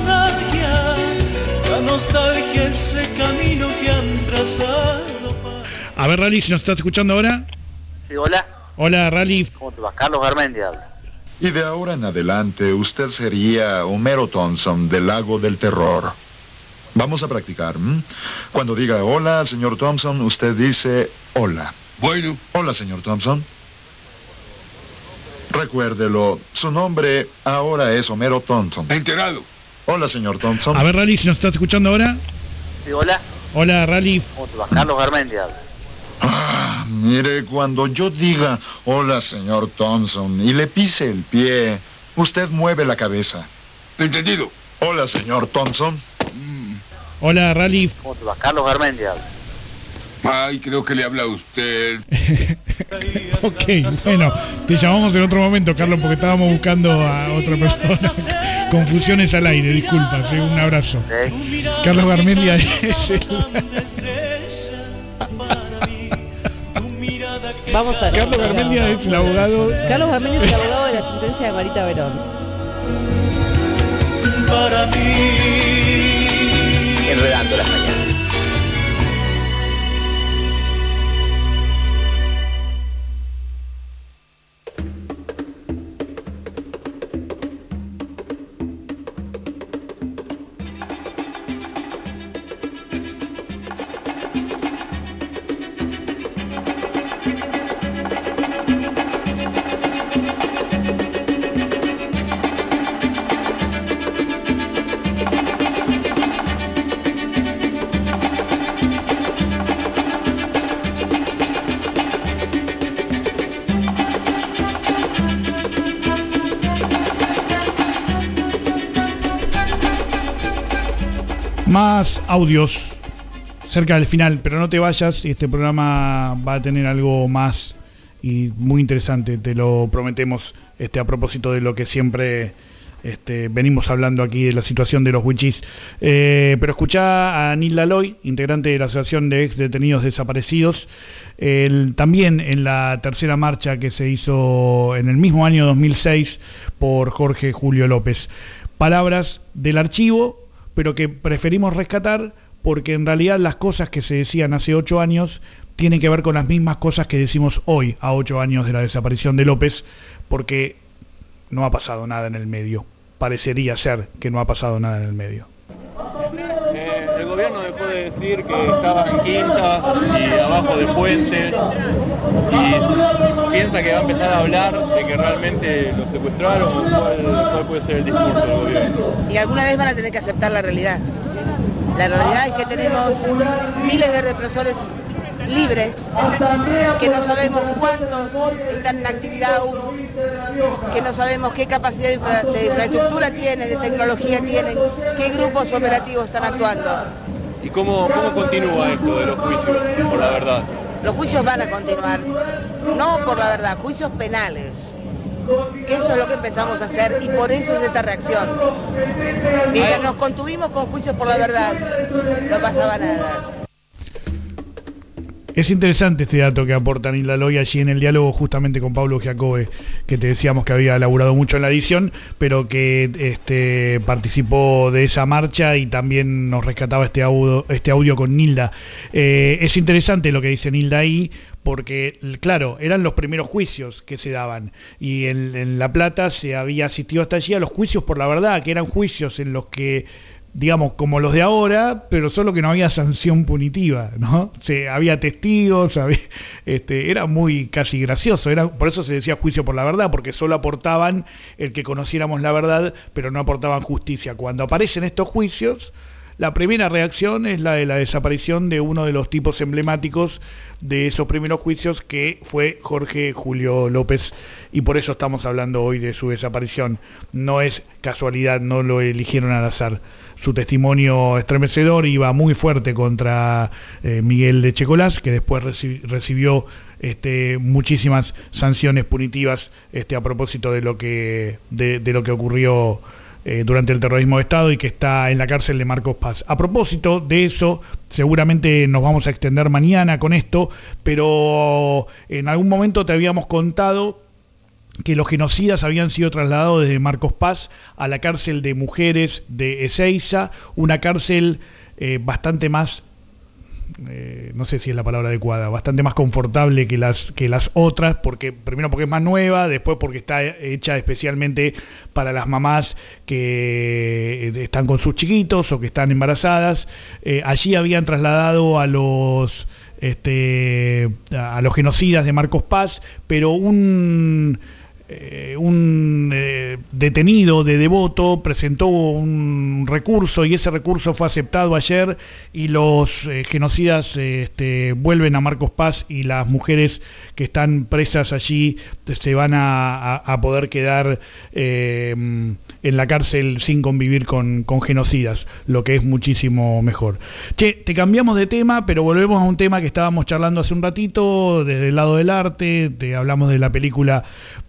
la nostalgia, ese camino que han trazado. A ver, Rally, si nos estás escuchando ahora. Sí, hola. Hola, Rally. ¿Cómo te va? Carlos Garmendia habla. Y de ahora en adelante usted sería Homero Thompson del Lago del Terror. Vamos a practicar. Cuando diga hola, señor Thompson, usted dice hola. Bueno. Hola, señor Thompson. Recuérdelo, su nombre ahora es Homero Thompson. Enterado. Hola, señor Thompson. A ver, Rally, si nos estás escuchando ahora. Sí, hola. Hola, Rally. ¿Cómo te va? Carlos Garmendia habla. Mire, cuando yo diga hola, señor Thompson, y le pise el pie, usted mueve la cabeza. Entendido. Hola, señor Thompson. Hola, Rally. ¿Cómo te va? Carlos Garmendia habla. Ay, creo que le habla a usted. Ok, bueno, te llamamos en otro momento, Carlos, porque estábamos buscando a otra persona. Confusiones al aire, disculpa, un abrazo. Carlos Garmendia es el... Vamos a... Carlos Garmendia es el abogado... Carlos Garmendia es el abogado de la sentencia de Marita Verón. Para mí. Enredando las mañanas. Más audios cerca del final, pero no te vayas, este programa va a tener algo más y muy interesante, te lo prometemos, a propósito de lo que siempre venimos hablando aquí de la situación de los wichís. Pero escuchá a Nilda Loy, integrante de la Asociación de Ex Detenidos Desaparecidos, también en la tercera marcha que se hizo en el mismo año 2006 por Jorge Julio López. Palabras del archivo, pero que preferimos rescatar porque en realidad las cosas que se decían hace 8 años tienen que ver con las mismas cosas que decimos hoy, a 8 años de la desaparición de López, porque no ha pasado nada en el medio. Parecería ser que no ha pasado nada en el medio. El gobierno dejó de decir que estaba en Quintas y abajo de Puentes y piensa que va a empezar a hablar de que realmente lo secuestraron. ¿Cuál puede ser el discurso del gobierno? Y alguna vez van a tener que aceptar la realidad. La realidad es que tenemos miles de represores libres, que no sabemos cuántos están en actividad aún, que no sabemos qué capacidad de infraestructura tienen, de tecnología tienen, qué grupos operativos están actuando. ¿Y cómo continúa esto de los juicios por la verdad? Los juicios van a continuar, no por la verdad, juicios penales, que eso es lo que empezamos a hacer y por eso es esta reacción. Mientras nos contuvimos con juicios por la verdad, no pasaba nada. Es interesante este dato que aporta Nilda Loy allí en el diálogo justamente con Pablo Giacobbe, que te decíamos que había laburado mucho en la edición, pero que participó de esa marcha y también nos rescataba este audio con Nilda. Es interesante lo que dice Nilda ahí, porque claro, eran los primeros juicios que se daban y en La Plata se había asistido hasta allí a los juicios por la verdad, que eran juicios en los que digamos, como los de ahora, pero solo que no había sanción punitiva, ¿no? Había testigos, era muy casi gracioso, por eso se decía juicio por la verdad, porque solo aportaban el que conociéramos la verdad, pero no aportaban justicia. Cuando aparecen estos juicios, la primera reacción es la de la desaparición de uno de los tipos emblemáticos de esos primeros juicios, que fue Jorge Julio López, y por eso estamos hablando hoy de su desaparición. No es casualidad, no lo eligieron al azar. Su testimonio estremecedor iba muy fuerte contra Miguel de Checolás, que después recibió muchísimas sanciones punitivas a propósito de lo que ocurrió durante el terrorismo de Estado, y que está en la cárcel de Marcos Paz. A propósito de eso, seguramente nos vamos a extender mañana con esto, pero en algún momento te habíamos contado que los genocidas habían sido trasladados desde Marcos Paz a la cárcel de mujeres de Ezeiza, una cárcel bastante más, no sé si es la palabra adecuada, bastante más confortable que las otras, primero porque es más nueva, después porque está hecha especialmente para las mamás que están con sus chiquitos o que están embarazadas. Allí habían trasladado a los genocidas de Marcos Paz, pero un detenido de Devoto presentó un recurso, y ese recurso fue aceptado ayer, y los genocidas vuelven a Marcos Paz, y las mujeres que están presas allí se van a poder quedar en la cárcel sin convivir con genocidas, lo que es muchísimo mejor. Che, te cambiamos de tema, pero volvemos a un tema que estábamos charlando hace un ratito, desde el lado del arte. Te hablamos de la película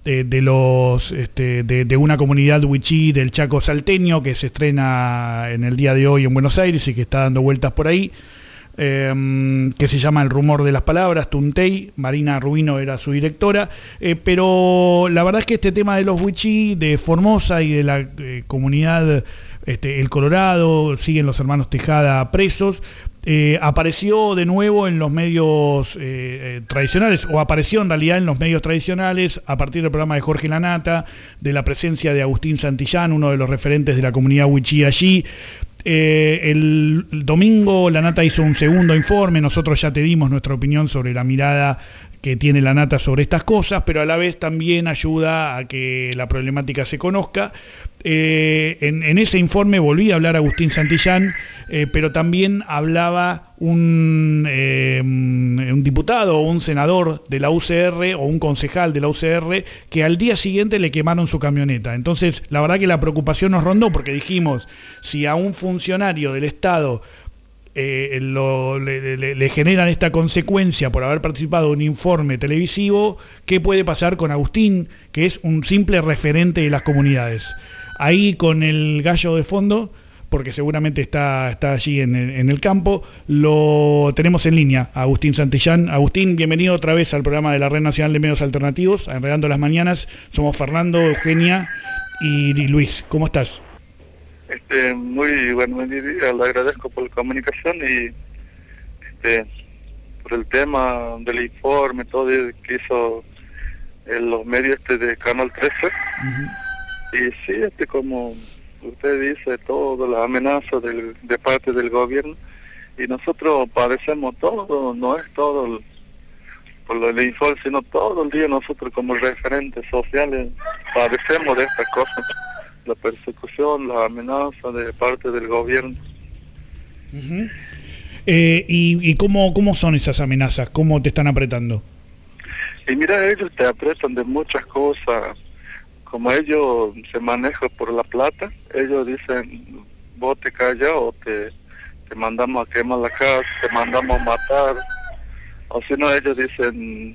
de una comunidad wichí del Chaco salteño, que se estrena en el día de hoy en Buenos Aires y que está dando vueltas por ahí, que se llama El rumor de las palabras, Tuntey. Marina Rubino era su directora, pero la verdad es que este tema de los wichí de Formosa y de la comunidad El Colorado, siguen los hermanos Tejada presos, apareció de nuevo en los medios tradicionales, o apareció en realidad en los medios tradicionales a partir del programa de Jorge Lanata, de la presencia de Agustín Santillán, uno de los referentes de la comunidad wichí allí. El domingo Lanata hizo un segundo informe, nosotros ya te dimos nuestra opinión sobre la mirada que tiene Lanata sobre estas cosas, pero a la vez también ayuda a que la problemática se conozca. En ese informe volví a hablar a Agustín Santillán, pero también hablaba un diputado o un senador de la UCR, o un concejal de la UCR, que al día siguiente le quemaron su camioneta. Entonces, la verdad que la preocupación nos rondó, porque dijimos, si a un funcionario del Estado le generan esta consecuencia por haber participado en un informe televisivo, ¿qué puede pasar con Agustín, que es un simple referente de las comunidades? Ahí, con el gallo de fondo, porque seguramente está allí en el campo, lo tenemos en línea, a Agustín Santillán. Agustín, bienvenido otra vez al programa de la Red Nacional de Medios Alternativos, a Enredando las Mañanas. Somos Fernando, Eugenia y Luis. ¿Cómo estás? Muy buen día, le agradezco por la comunicación y por el tema del informe, todo que hizo en los medios de Canal 13. Y sí, como usted dice, todas las amenazas de parte del gobierno, y nosotros padecemos todo, no es todo por lo del informe, sino todo el día nosotros como referentes sociales padecemos de estas cosas, la persecución, la amenaza de parte del gobierno. ¿Y cómo son esas amenazas? ¿Cómo te están apretando? Y mira, ellos te apretan de muchas cosas. Como ellos se manejan por la plata, ellos dicen, vos te callas o te mandamos a quemar la casa, te mandamos a matar. O si no, ellos dicen,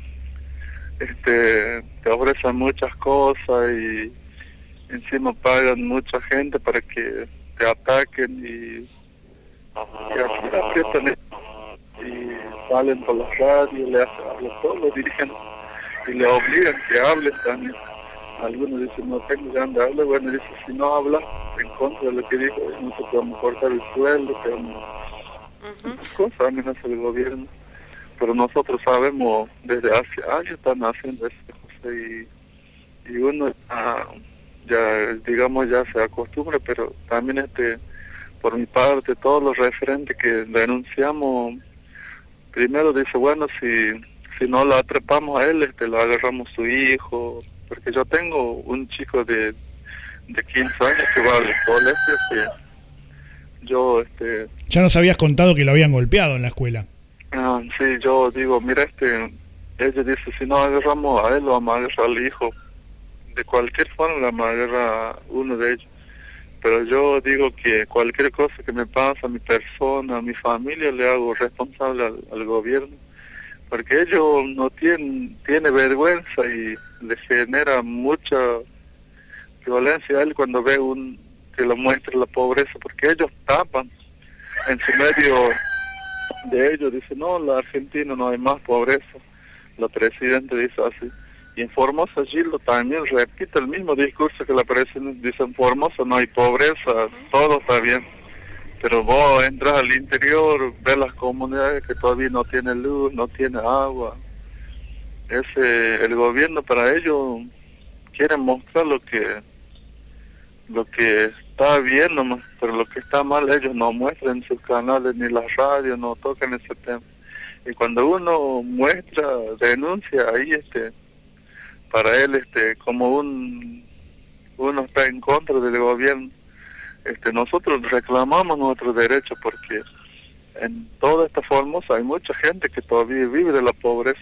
te ofrecen muchas cosas y encima pagan mucha gente para que te ataquen y así aprietan y salen por la radio, le hacen hablar, todos los dirigentes y le obligan que hables también. Algunos dicen, no tengo ganas de hablar, bueno, dice, si no hablas en contra de lo que dijo, nosotros vamos a cortar el sueldo, te vamos a... cosas amenaza del gobierno. Pero nosotros sabemos, desde hace años están haciendo estas cosas y uno ya, digamos, ya se acostumbra, pero también por mi parte, todos los referentes que denunciamos, primero dice, bueno, si no lo atrapamos a él, lo agarramos su hijo, porque yo tengo un chico de 15 años que va al colegio, que yo, Ya nos habías contado que lo habían golpeado en la escuela. sí, yo digo, mira, ella dice, si no agarramos a él, lo vamos a agarrar al hijo, de cualquier forma lo vamos a agarrar a uno de ellos. Pero yo digo que cualquier cosa que me pasa a mi persona, a mi familia, le hago responsable al gobierno, porque ellos no tiene vergüenza y le genera mucha violencia a él cuando ve que lo muestra la pobreza, porque ellos tapan en su medio de ellos, dicen, no, la Argentina no hay más pobreza, la presidenta dice así. Y en Formosa Gildo también repite el mismo discurso que la presidenta dice, en Formosa no hay pobreza, todo está bien. Pero vos entras al interior, ves las comunidades que todavía no tienen luz, no tienen agua. El gobierno para ellos quiere mostrar lo que está bien nomás, pero lo que está mal ellos no muestran en sus canales, ni las radios, no tocan ese tema. Y cuando uno muestra, denuncia, ahí para él como uno está en contra del gobierno. Nosotros reclamamos nuestros derechos porque en toda esta Formosa hay mucha gente que todavía vive de la pobreza.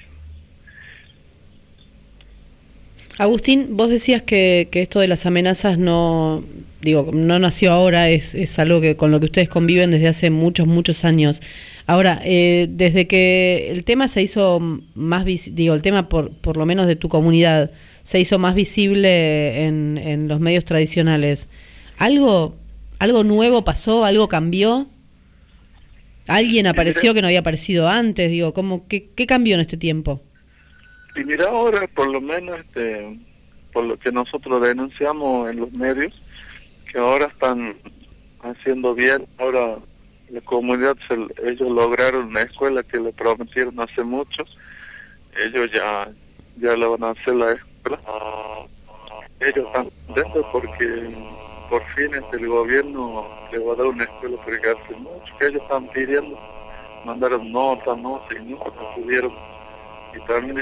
Agustín, vos decías que esto de las amenazas no nació ahora, es algo que con lo que ustedes conviven desde hace muchos años. Ahora, desde que el tema se hizo más el tema por lo menos de tu comunidad se hizo más visible en los medios tradicionales, ¿algo nuevo pasó? ¿Algo cambió? ¿Alguien apareció que no había aparecido antes? ¿Qué cambió en este tiempo? Y mira, ahora por lo menos por lo que nosotros denunciamos en los medios, que ahora están haciendo bien, ahora la comunidad, ellos lograron una escuela que le prometieron hace mucho, ellos ya le van a hacer la escuela. Ellos están contentos porque por fin el gobierno le va a dar una escuela, porque hace mucho que ellos están pidiendo, mandaron notas y nunca tuvieron. Y también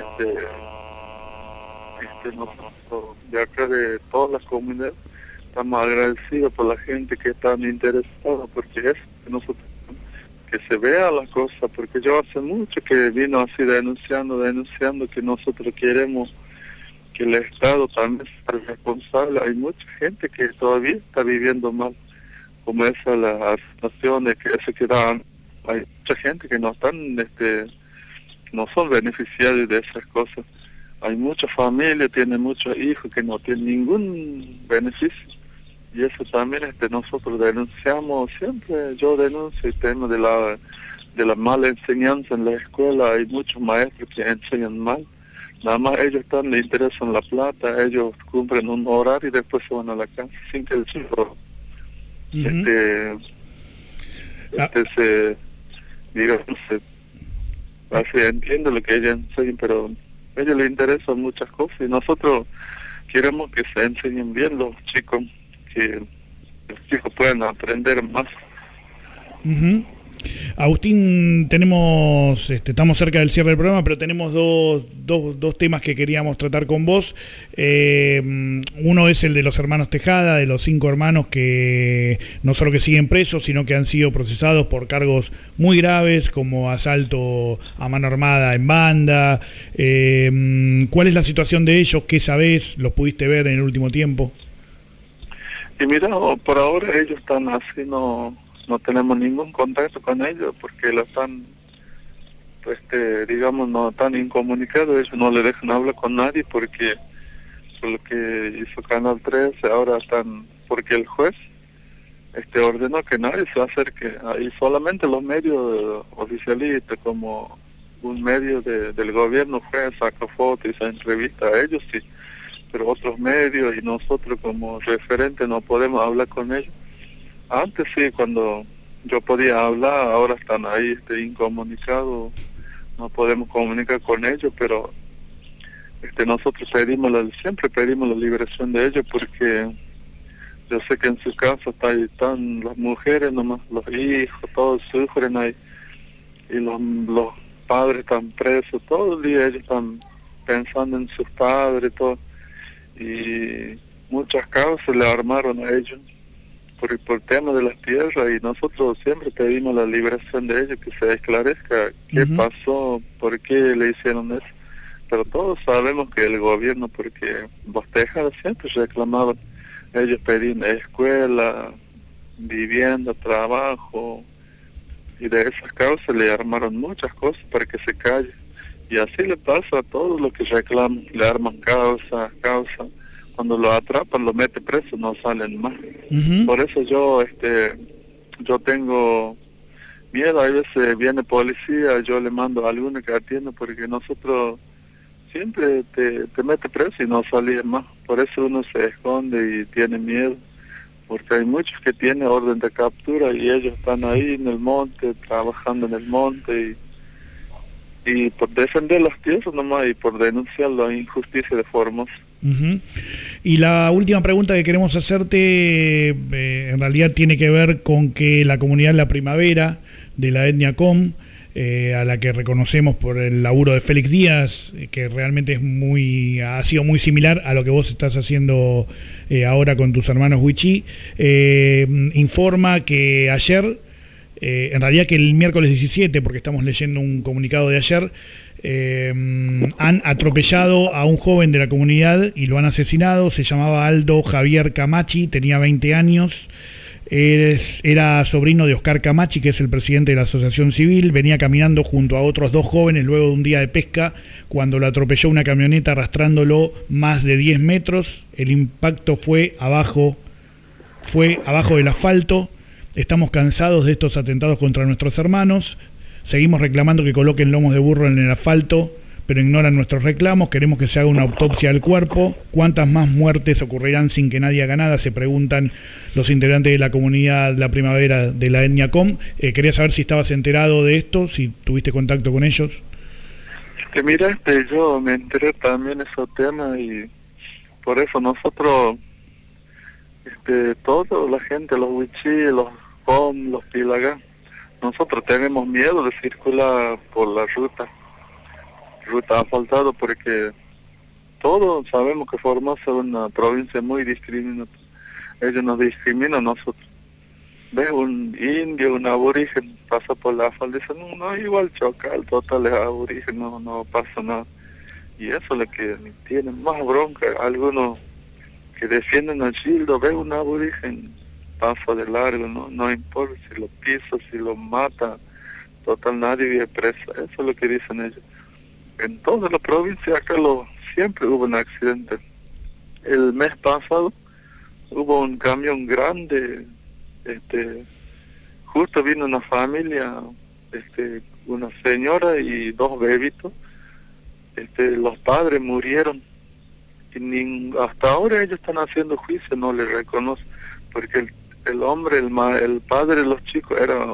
nosotros de acá de todas las comunidades estamos agradecidos por la gente que están interesada, porque es que nosotros que se vea la cosa, porque yo hace mucho que vino así denunciando que nosotros queremos que el Estado también sea responsable. Hay mucha gente que todavía está viviendo mal, como esa la situación de que se quedan, hay mucha gente que no están no son beneficiarios de esas cosas. Hay muchas familias, tienen muchos hijos que no tienen ningún beneficio. Y eso también nosotros denunciamos siempre. Yo denuncio el tema de la mala enseñanza en la escuela. Hay muchos maestros que enseñan mal. Nada más ellos les interesan la plata, ellos cumplen un horario y después se van a la casa sin que el chico así entiendo lo que ellos enseñan, pero a ellos les interesan muchas cosas y nosotros queremos que se enseñen bien los chicos, que los chicos puedan aprender más. Agustín, estamos cerca del cierre del programa, pero tenemos dos temas que queríamos tratar con vos. Uno es el de los hermanos Tejada, de los 5 hermanos que no solo que siguen presos, sino que han sido procesados por cargos muy graves, como asalto a mano armada en banda. ¿Cuál es la situación de ellos? ¿Qué sabés? ¿Los pudiste ver en el último tiempo? Y mira, por ahora ellos están así, no tenemos ningún contacto con ellos porque lo están, digamos, no están incomunicados. Ellos no le dejan hablar con nadie porque por lo que hizo Canal 13 ahora están, porque el juez ordenó que nadie se acerque ahí, solamente los medios oficialistas, como un medio del gobierno fue, sacó fotos y se entrevista a ellos, sí, pero otros medios y nosotros como referentes no podemos hablar con ellos. Antes sí, cuando yo podía hablar, ahora están ahí incomunicados, no podemos comunicar con ellos, pero nosotros siempre pedimos la liberación de ellos porque Yo sé que en su casa están las mujeres nomás, los hijos, todos sufren ahí. Y los padres están presos, todo el día ellos están pensando en sus padres, todo. Y muchas causas le armaron a ellos por tema de las tierras, y nosotros siempre pedimos la liberación de ellos, que se esclarezca qué pasó, por qué le hicieron eso. Pero todos sabemos que el gobierno, porque los tejados siempre reclamaban, ellos pedían escuela, vivienda, trabajo, y de esas causas le armaron muchas cosas para que se calle. Y así le pasa a todos los que reclaman, le arman causa. Cuando lo atrapan, lo meten preso, no salen más. Por eso yo tengo miedo. A veces viene policía, yo le mando a alguno que atienda, porque nosotros siempre te mete preso y no salís más. Por eso uno se esconde y tiene miedo, porque hay muchos que tienen orden de captura y ellos están ahí en el monte, trabajando en el monte, y por defender las tierras nomás y por denunciar la injusticia de Formosa. Y la última pregunta que queremos hacerte en realidad tiene que ver con que la comunidad La Primavera de la etnia Com, a la que reconocemos por el laburo de Félix Díaz, que realmente ha sido muy similar a lo que vos estás haciendo ahora con tus hermanos Wichí, informa que ayer, en realidad que el miércoles 17, porque estamos leyendo un comunicado de ayer, han atropellado a un joven de la comunidad y lo han asesinado. Se llamaba Aldo Javier Camachi, tenía 20 años, era sobrino de Oscar Camachi, que es el presidente de la asociación civil. Venía caminando junto a otros 2 jóvenes luego de un día de pesca, cuando lo atropelló una camioneta arrastrándolo más de 10 metros. El impacto fue abajo del asfalto. Estamos cansados de estos atentados contra nuestros hermanos. Seguimos reclamando que coloquen lomos de burro en el asfalto, pero ignoran nuestros reclamos. Queremos que se haga una autopsia al cuerpo. ¿Cuántas más muertes ocurrirán sin que nadie haga nada?, se preguntan los integrantes de la comunidad La Primavera de la etnia Com. Quería saber si estabas enterado de esto, si tuviste contacto con ellos. Mira, yo me enteré también de esos temas, y por eso nosotros, toda la gente, los Wichí, los Com, los Pilagá, nosotros tenemos miedo de circular por la ruta asfaltada, porque todos sabemos que Formosa es una provincia muy discriminatoria. Ellos nos discriminan a nosotros. Ves un indio, un aborigen, pasa por la asfalto y dicen, no, igual chocar, total es aborigen, no pasa nada. Y eso es lo que tienen más bronca. Algunos que defienden a Gildo, ves un aborigen, pasa de largo, no importa si lo pisa, si lo mata, total nadie vive preso. Eso es lo que dicen ellos. En toda la provincia acá siempre hubo un accidente. El mes pasado hubo un camión grande, justo vino una familia, una señora y 2 bebitos. Los padres murieron y hasta ahora ellos están haciendo juicio, no les reconocen, porque el hombre, el padre de los chicos era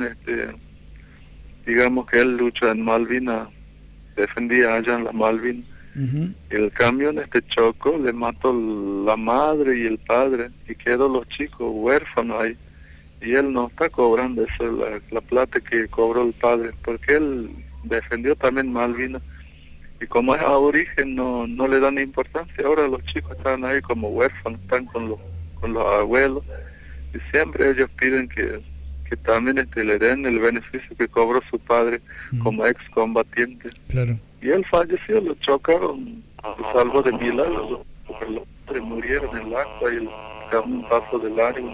digamos que él lucha en Malvinas, defendía allá en las Malvinas. El camión chocó, le mató la madre y el padre, y quedó los chicos huérfanos ahí. Y él no está cobrando eso, la plata que cobró el padre, porque él defendió también Malvinas. Y como es aborigen, no le dan importancia. Ahora los chicos están ahí como huérfanos, están con los abuelos. Y siempre ellos piden que también le den el beneficio que cobró su padre como excombatiente. Claro. Y él falleció, lo chocaron, lo salvó de milagro, los padres murieron en el agua y el camión pasó de largo.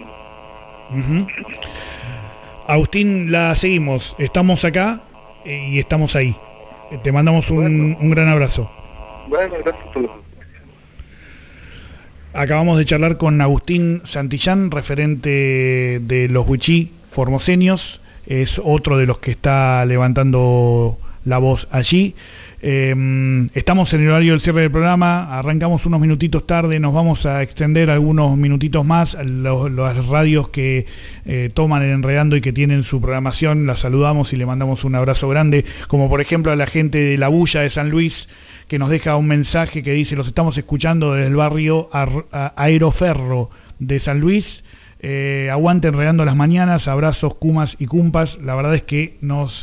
Agustín, la seguimos, estamos acá y estamos ahí. Te mandamos un gran abrazo. Bueno, gracias por lo... Acabamos de charlar con Agustín Santillán, referente de los Wichí formoseños, es otro de los que está levantando la voz allí. Estamos en el horario del cierre del programa, arrancamos unos minutitos tarde, nos vamos a extender algunos minutitos más. Las radios que toman el Enredando y que tienen su programación, las saludamos y le mandamos un abrazo grande, como por ejemplo a la gente de La Bulla de San Luis, que nos deja un mensaje que dice: los estamos escuchando desde el barrio Aeroferro de San Luis. Aguante Enredando las Mañanas, abrazos, cumas y cumpas. La verdad es que nos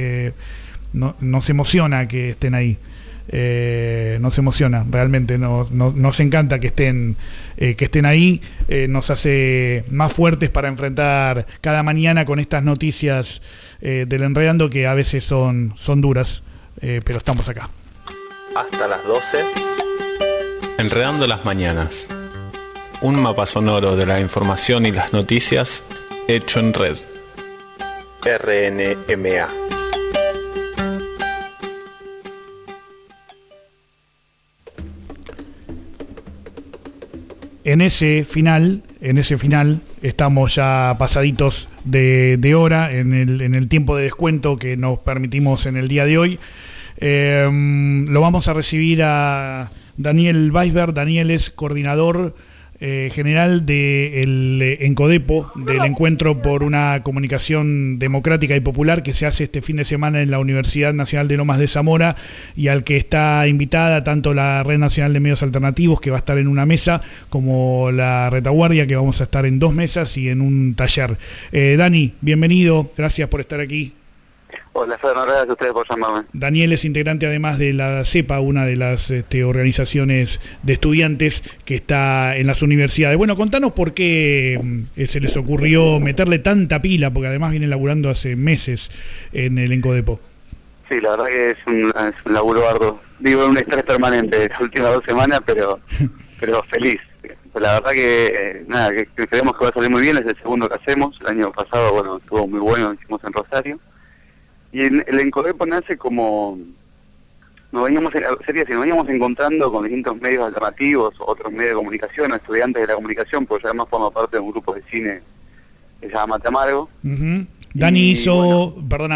emociona que estén ahí. Nos emociona, realmente nos encanta que estén ahí, nos hace más fuertes para enfrentar cada mañana con estas noticias del Enredando, que a veces son duras, pero estamos acá. Hasta las 12. Enredando las Mañanas. Un mapa sonoro de la información y las noticias hecho en red. RNMA. En ese final estamos ya pasaditos de hora en el tiempo de descuento que nos permitimos en el día de hoy. Lo vamos a recibir a Daniel Weisberg. Daniel es coordinador general del Encodepo, del Encuentro por una Comunicación Democrática y Popular, que se hace este fin de semana en la Universidad Nacional de Lomas de Zamora, y al que está invitada tanto la Red Nacional de Medios Alternativos, que va a estar en una mesa, como la Retaguardia, que vamos a estar en 2 mesas y en un taller. Dani, bienvenido, gracias por estar aquí. Hola, Fernando, gracias a ustedes por llamarme. Daniel es integrante además de la CEPA, una de las organizaciones de estudiantes que está en las universidades. Bueno, contanos por qué se les ocurrió meterle tanta pila, porque además vienen laburando hace meses en el Encodepo. Sí, la verdad que es un laburo arduo. Vivo en un estrés permanente las últimas 2 semanas, pero feliz. La verdad que que creemos que va a salir muy bien, es el segundo que hacemos. El año pasado, bueno, estuvo muy bueno, lo hicimos en Rosario. Y el Encodepo nace como... Nos veníamos encontrando con distintos medios alternativos, otros medios de comunicación, estudiantes de la comunicación, porque yo además formo parte de un grupo de cine que se llama Mate Amargo. Dani hizo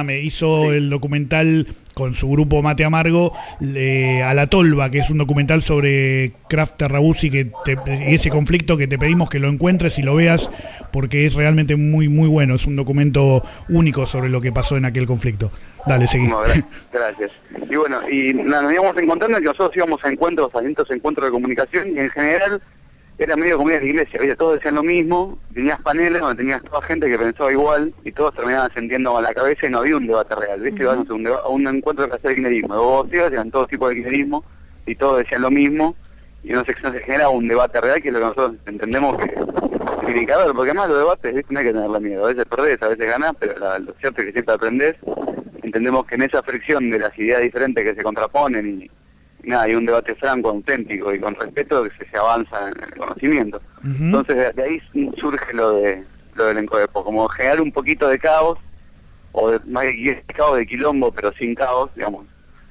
el documental con su grupo Mate Amargo, a la Tolva, que es un documental sobre Kraft Terrabuzzi, y ese conflicto que te pedimos que lo encuentres y lo veas, porque es realmente muy muy bueno, es un documento único sobre lo que pasó en aquel conflicto. Dale, seguí. No, gracias. Y bueno, nos íbamos encontrando que nosotros íbamos a distintos encuentros de comunicación, y en general era medio como de iglesia, ¿viste? Todos decían lo mismo, tenías paneles donde tenías toda gente que pensaba igual, y todos terminaban sintiendo con la cabeza y no había un debate real, ¿viste? Ibas a un encuentro que hacía de kirchnerismo, vos ibas, eran todo tipo de kirchnerismo, y todos decían lo mismo, y no se genera un debate real, que es lo que nosotros entendemos que tiene que haber, porque además los debates, ¿viste? No hay que tenerle miedo, a veces perdés, a veces ganás, pero lo cierto es que siempre aprendés. Entendemos que en esa fricción de las ideas diferentes que se contraponen hay un debate franco, auténtico y con respeto, que se avanza en el conocimiento. Entonces de ahí surge lo del Encodepo, como generar un poquito de caos, o más que caos de quilombo, pero sin caos, digamos,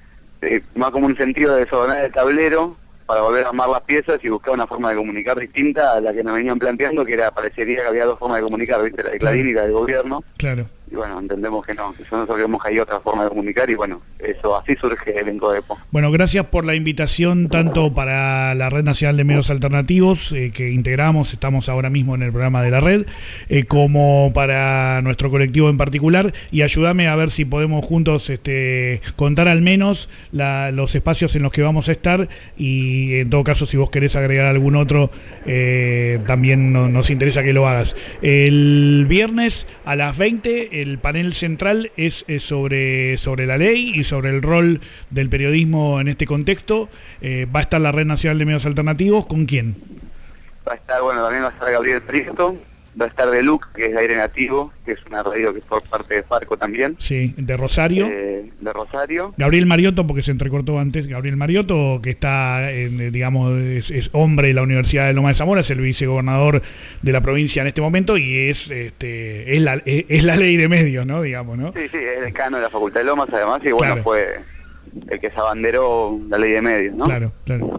más como un sentido de desordenar el tablero para volver a armar las piezas y buscar una forma de comunicar distinta a la que nos venían planteando, que parecería que había 2 formas de comunicar, ¿viste? La de Clarín y la del gobierno. Claro. Y bueno, entendemos que nosotros creemos que hay otra forma de comunicar, y bueno, así surge el Encodepo. Bueno, gracias por la invitación, tanto para la Red Nacional de Medios Alternativos, que integramos, estamos ahora mismo en el programa de la red, como para nuestro colectivo en particular, y ayúdame a ver si podemos juntos contar al menos los espacios en los que vamos a estar, y en todo caso, si vos querés agregar algún otro, también nos interesa que lo hagas. El viernes a las 20, el panel central es sobre la ley y sobre el rol del periodismo en este contexto. Va a estar la Red Nacional de Medios Alternativos. ¿Con quién? Va a estar, también va a estar Gabriel Prieto, va a estar de Luc, que es de Aire Nativo, que es una radio que es por parte de Farco también. Sí, de Rosario. De Rosario. Gabriel Mariotto, porque se entrecortó antes. Gabriel Mariotto, que está, es hombre de la Universidad de Lomas de Zamora, es el vicegobernador de la provincia en este momento, y es la ley de medios, ¿no? Digamos, ¿no? Sí, es decano de la Facultad de Lomas, además, y bueno, fue el que se abanderó la ley de medios, ¿no? Claro.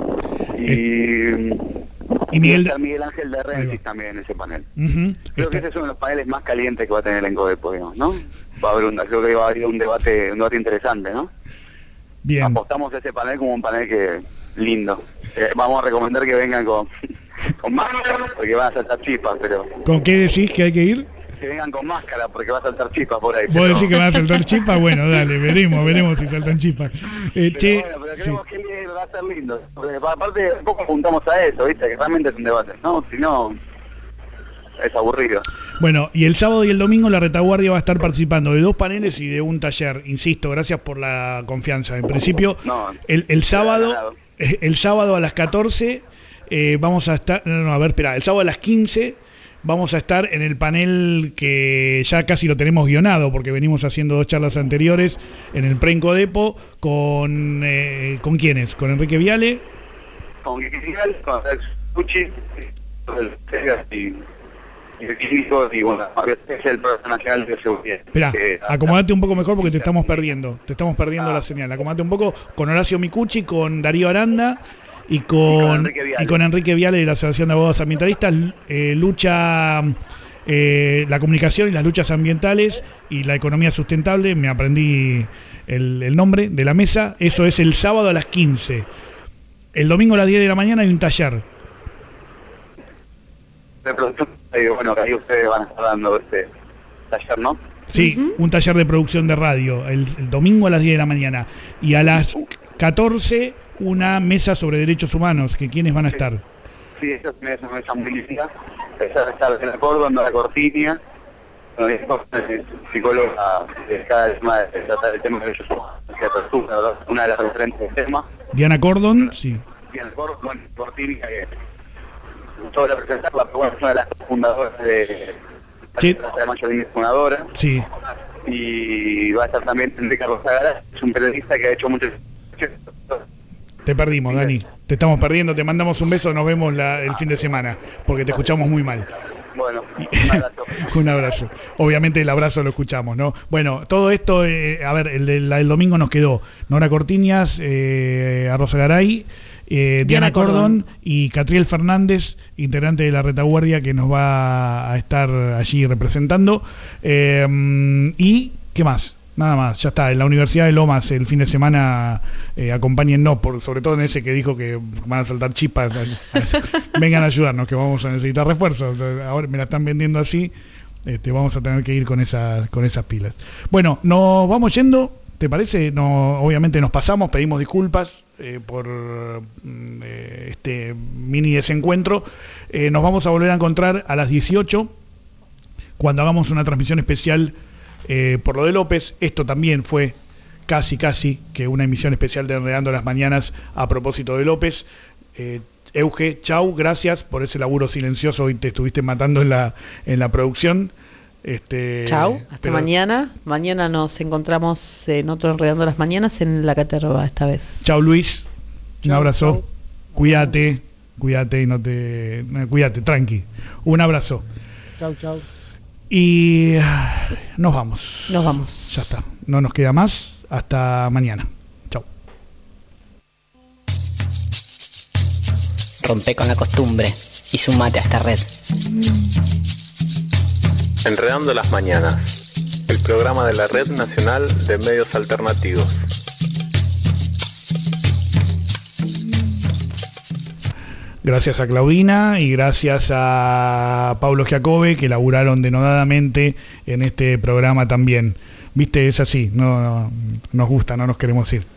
Y Miguel Ángel de Rensis también en ese panel. Creo que ese es uno de los paneles más calientes que va a tener el Encodepo, digamos, ¿no? Creo que va a haber un debate interesante, ¿no? Bien. Apostamos a ese panel como un panel lindo. Vamos a recomendar que vengan con máscara, porque van a saltar chispas, pero... ¿Con qué decís que hay que ir? Que vengan con máscara, porque va a saltar chispas por ahí. ¿Vos decís que van a saltar chispas? Bueno, dale, veremos si saltan chispas. Pero creemos que va a ser lindo. Porque aparte, un poco apuntamos a eso, ¿viste? Que realmente es un debate, ¿no? Si no, es aburrido. Bueno, y el sábado y el domingo la retaguardia va a estar participando de 2 paneles y de un taller. Insisto, gracias por la confianza. En principio, el sábado a las 14 vamos a estar... el sábado a las 15 vamos a estar en el panel que ya casi lo tenemos guionado, porque venimos haciendo 2 charlas anteriores en el Prencodepo con ¿quiénes? Con Enrique Viale. Con Enrique Viale, con Alex Pucci, y el químico, y bueno, es el Programa Nacional de Seguridad. Esperá, acomodate un poco mejor porque te estamos perdiendo la señal. Acomodate un poco con Horacio Micucci, con Darío Aranda y con Enrique Viale de la Asociación de Abogados Ambientalistas. La comunicación y las luchas ambientales y la economía sustentable. Me aprendí el nombre de la mesa. Eso es el sábado a las 15. El domingo a las 10 de la mañana hay un taller. De producción, bueno, ahí ustedes van a estar dando este taller, ¿no? Sí, un taller de producción de radio, el domingo a las 10 de la mañana. Y a las 14, una mesa sobre derechos humanos, que ¿quiénes van a estar? Sí, esa es una mesa muy linda. Esa va a estar en la Córdoba, en la Cortinia, psicóloga dedicada al tema de tratar el tema de derechos humanos, una de las referentes del tema. Diana Cordon, sí. Diana Cordon, bueno, Cortinia, que toda la presentarla, pero bueno, es una de las fundadoras de la mayoría fundadora. Sí. Y va a estar también Enrique Rosagara, es un periodista que ha hecho muchos... Te perdimos, Dani. Te estamos perdiendo, te mandamos un beso, nos vemos el fin de semana, porque te escuchamos muy mal. Bueno, un abrazo. Un abrazo. Obviamente el abrazo lo escuchamos, ¿no? Bueno, todo esto, a ver, el domingo nos quedó Nora Cortiñas, Rosa Garay, Diana Cordon y Catriel Fernández, integrante de la retaguardia, que nos va a estar allí representando. ¿Y qué más? Nada más, ya está. En la Universidad de Lomas el fin de semana, acompáñennos, sobre todo en ese que dijo que van a saltar chispas. Vengan a ayudarnos, que vamos a necesitar refuerzos. Ahora me la están vendiendo así, vamos a tener que ir con esas pilas. Bueno, nos vamos yendo, ¿te parece? No, obviamente nos pasamos, pedimos disculpas por este mini desencuentro. Nos vamos a volver a encontrar a las 18, cuando hagamos una transmisión especial por lo de López. Esto también fue casi que una emisión especial de Enredando las Mañanas a propósito de López. Euge, chau, gracias por ese laburo silencioso. Hoy te estuviste matando en la producción. Chau, hasta mañana. Mañana nos encontramos en otro Enredando las Mañanas en la Caterva esta vez. Chau, Luis. Un abrazo. Chau. Cuídate y cuídate, tranqui. Un abrazo. Chau. Y nos vamos. Ya está. No nos queda más. Hasta mañana. Chau. Rompe con la costumbre y sumate a esta red. Enredando las Mañanas, el programa de la Red Nacional de Medios Alternativos. Gracias a Claudina y gracias a Pablo Giacobbe, que laburaron denodadamente en este programa también. Viste, es así, no nos gusta, no nos queremos ir.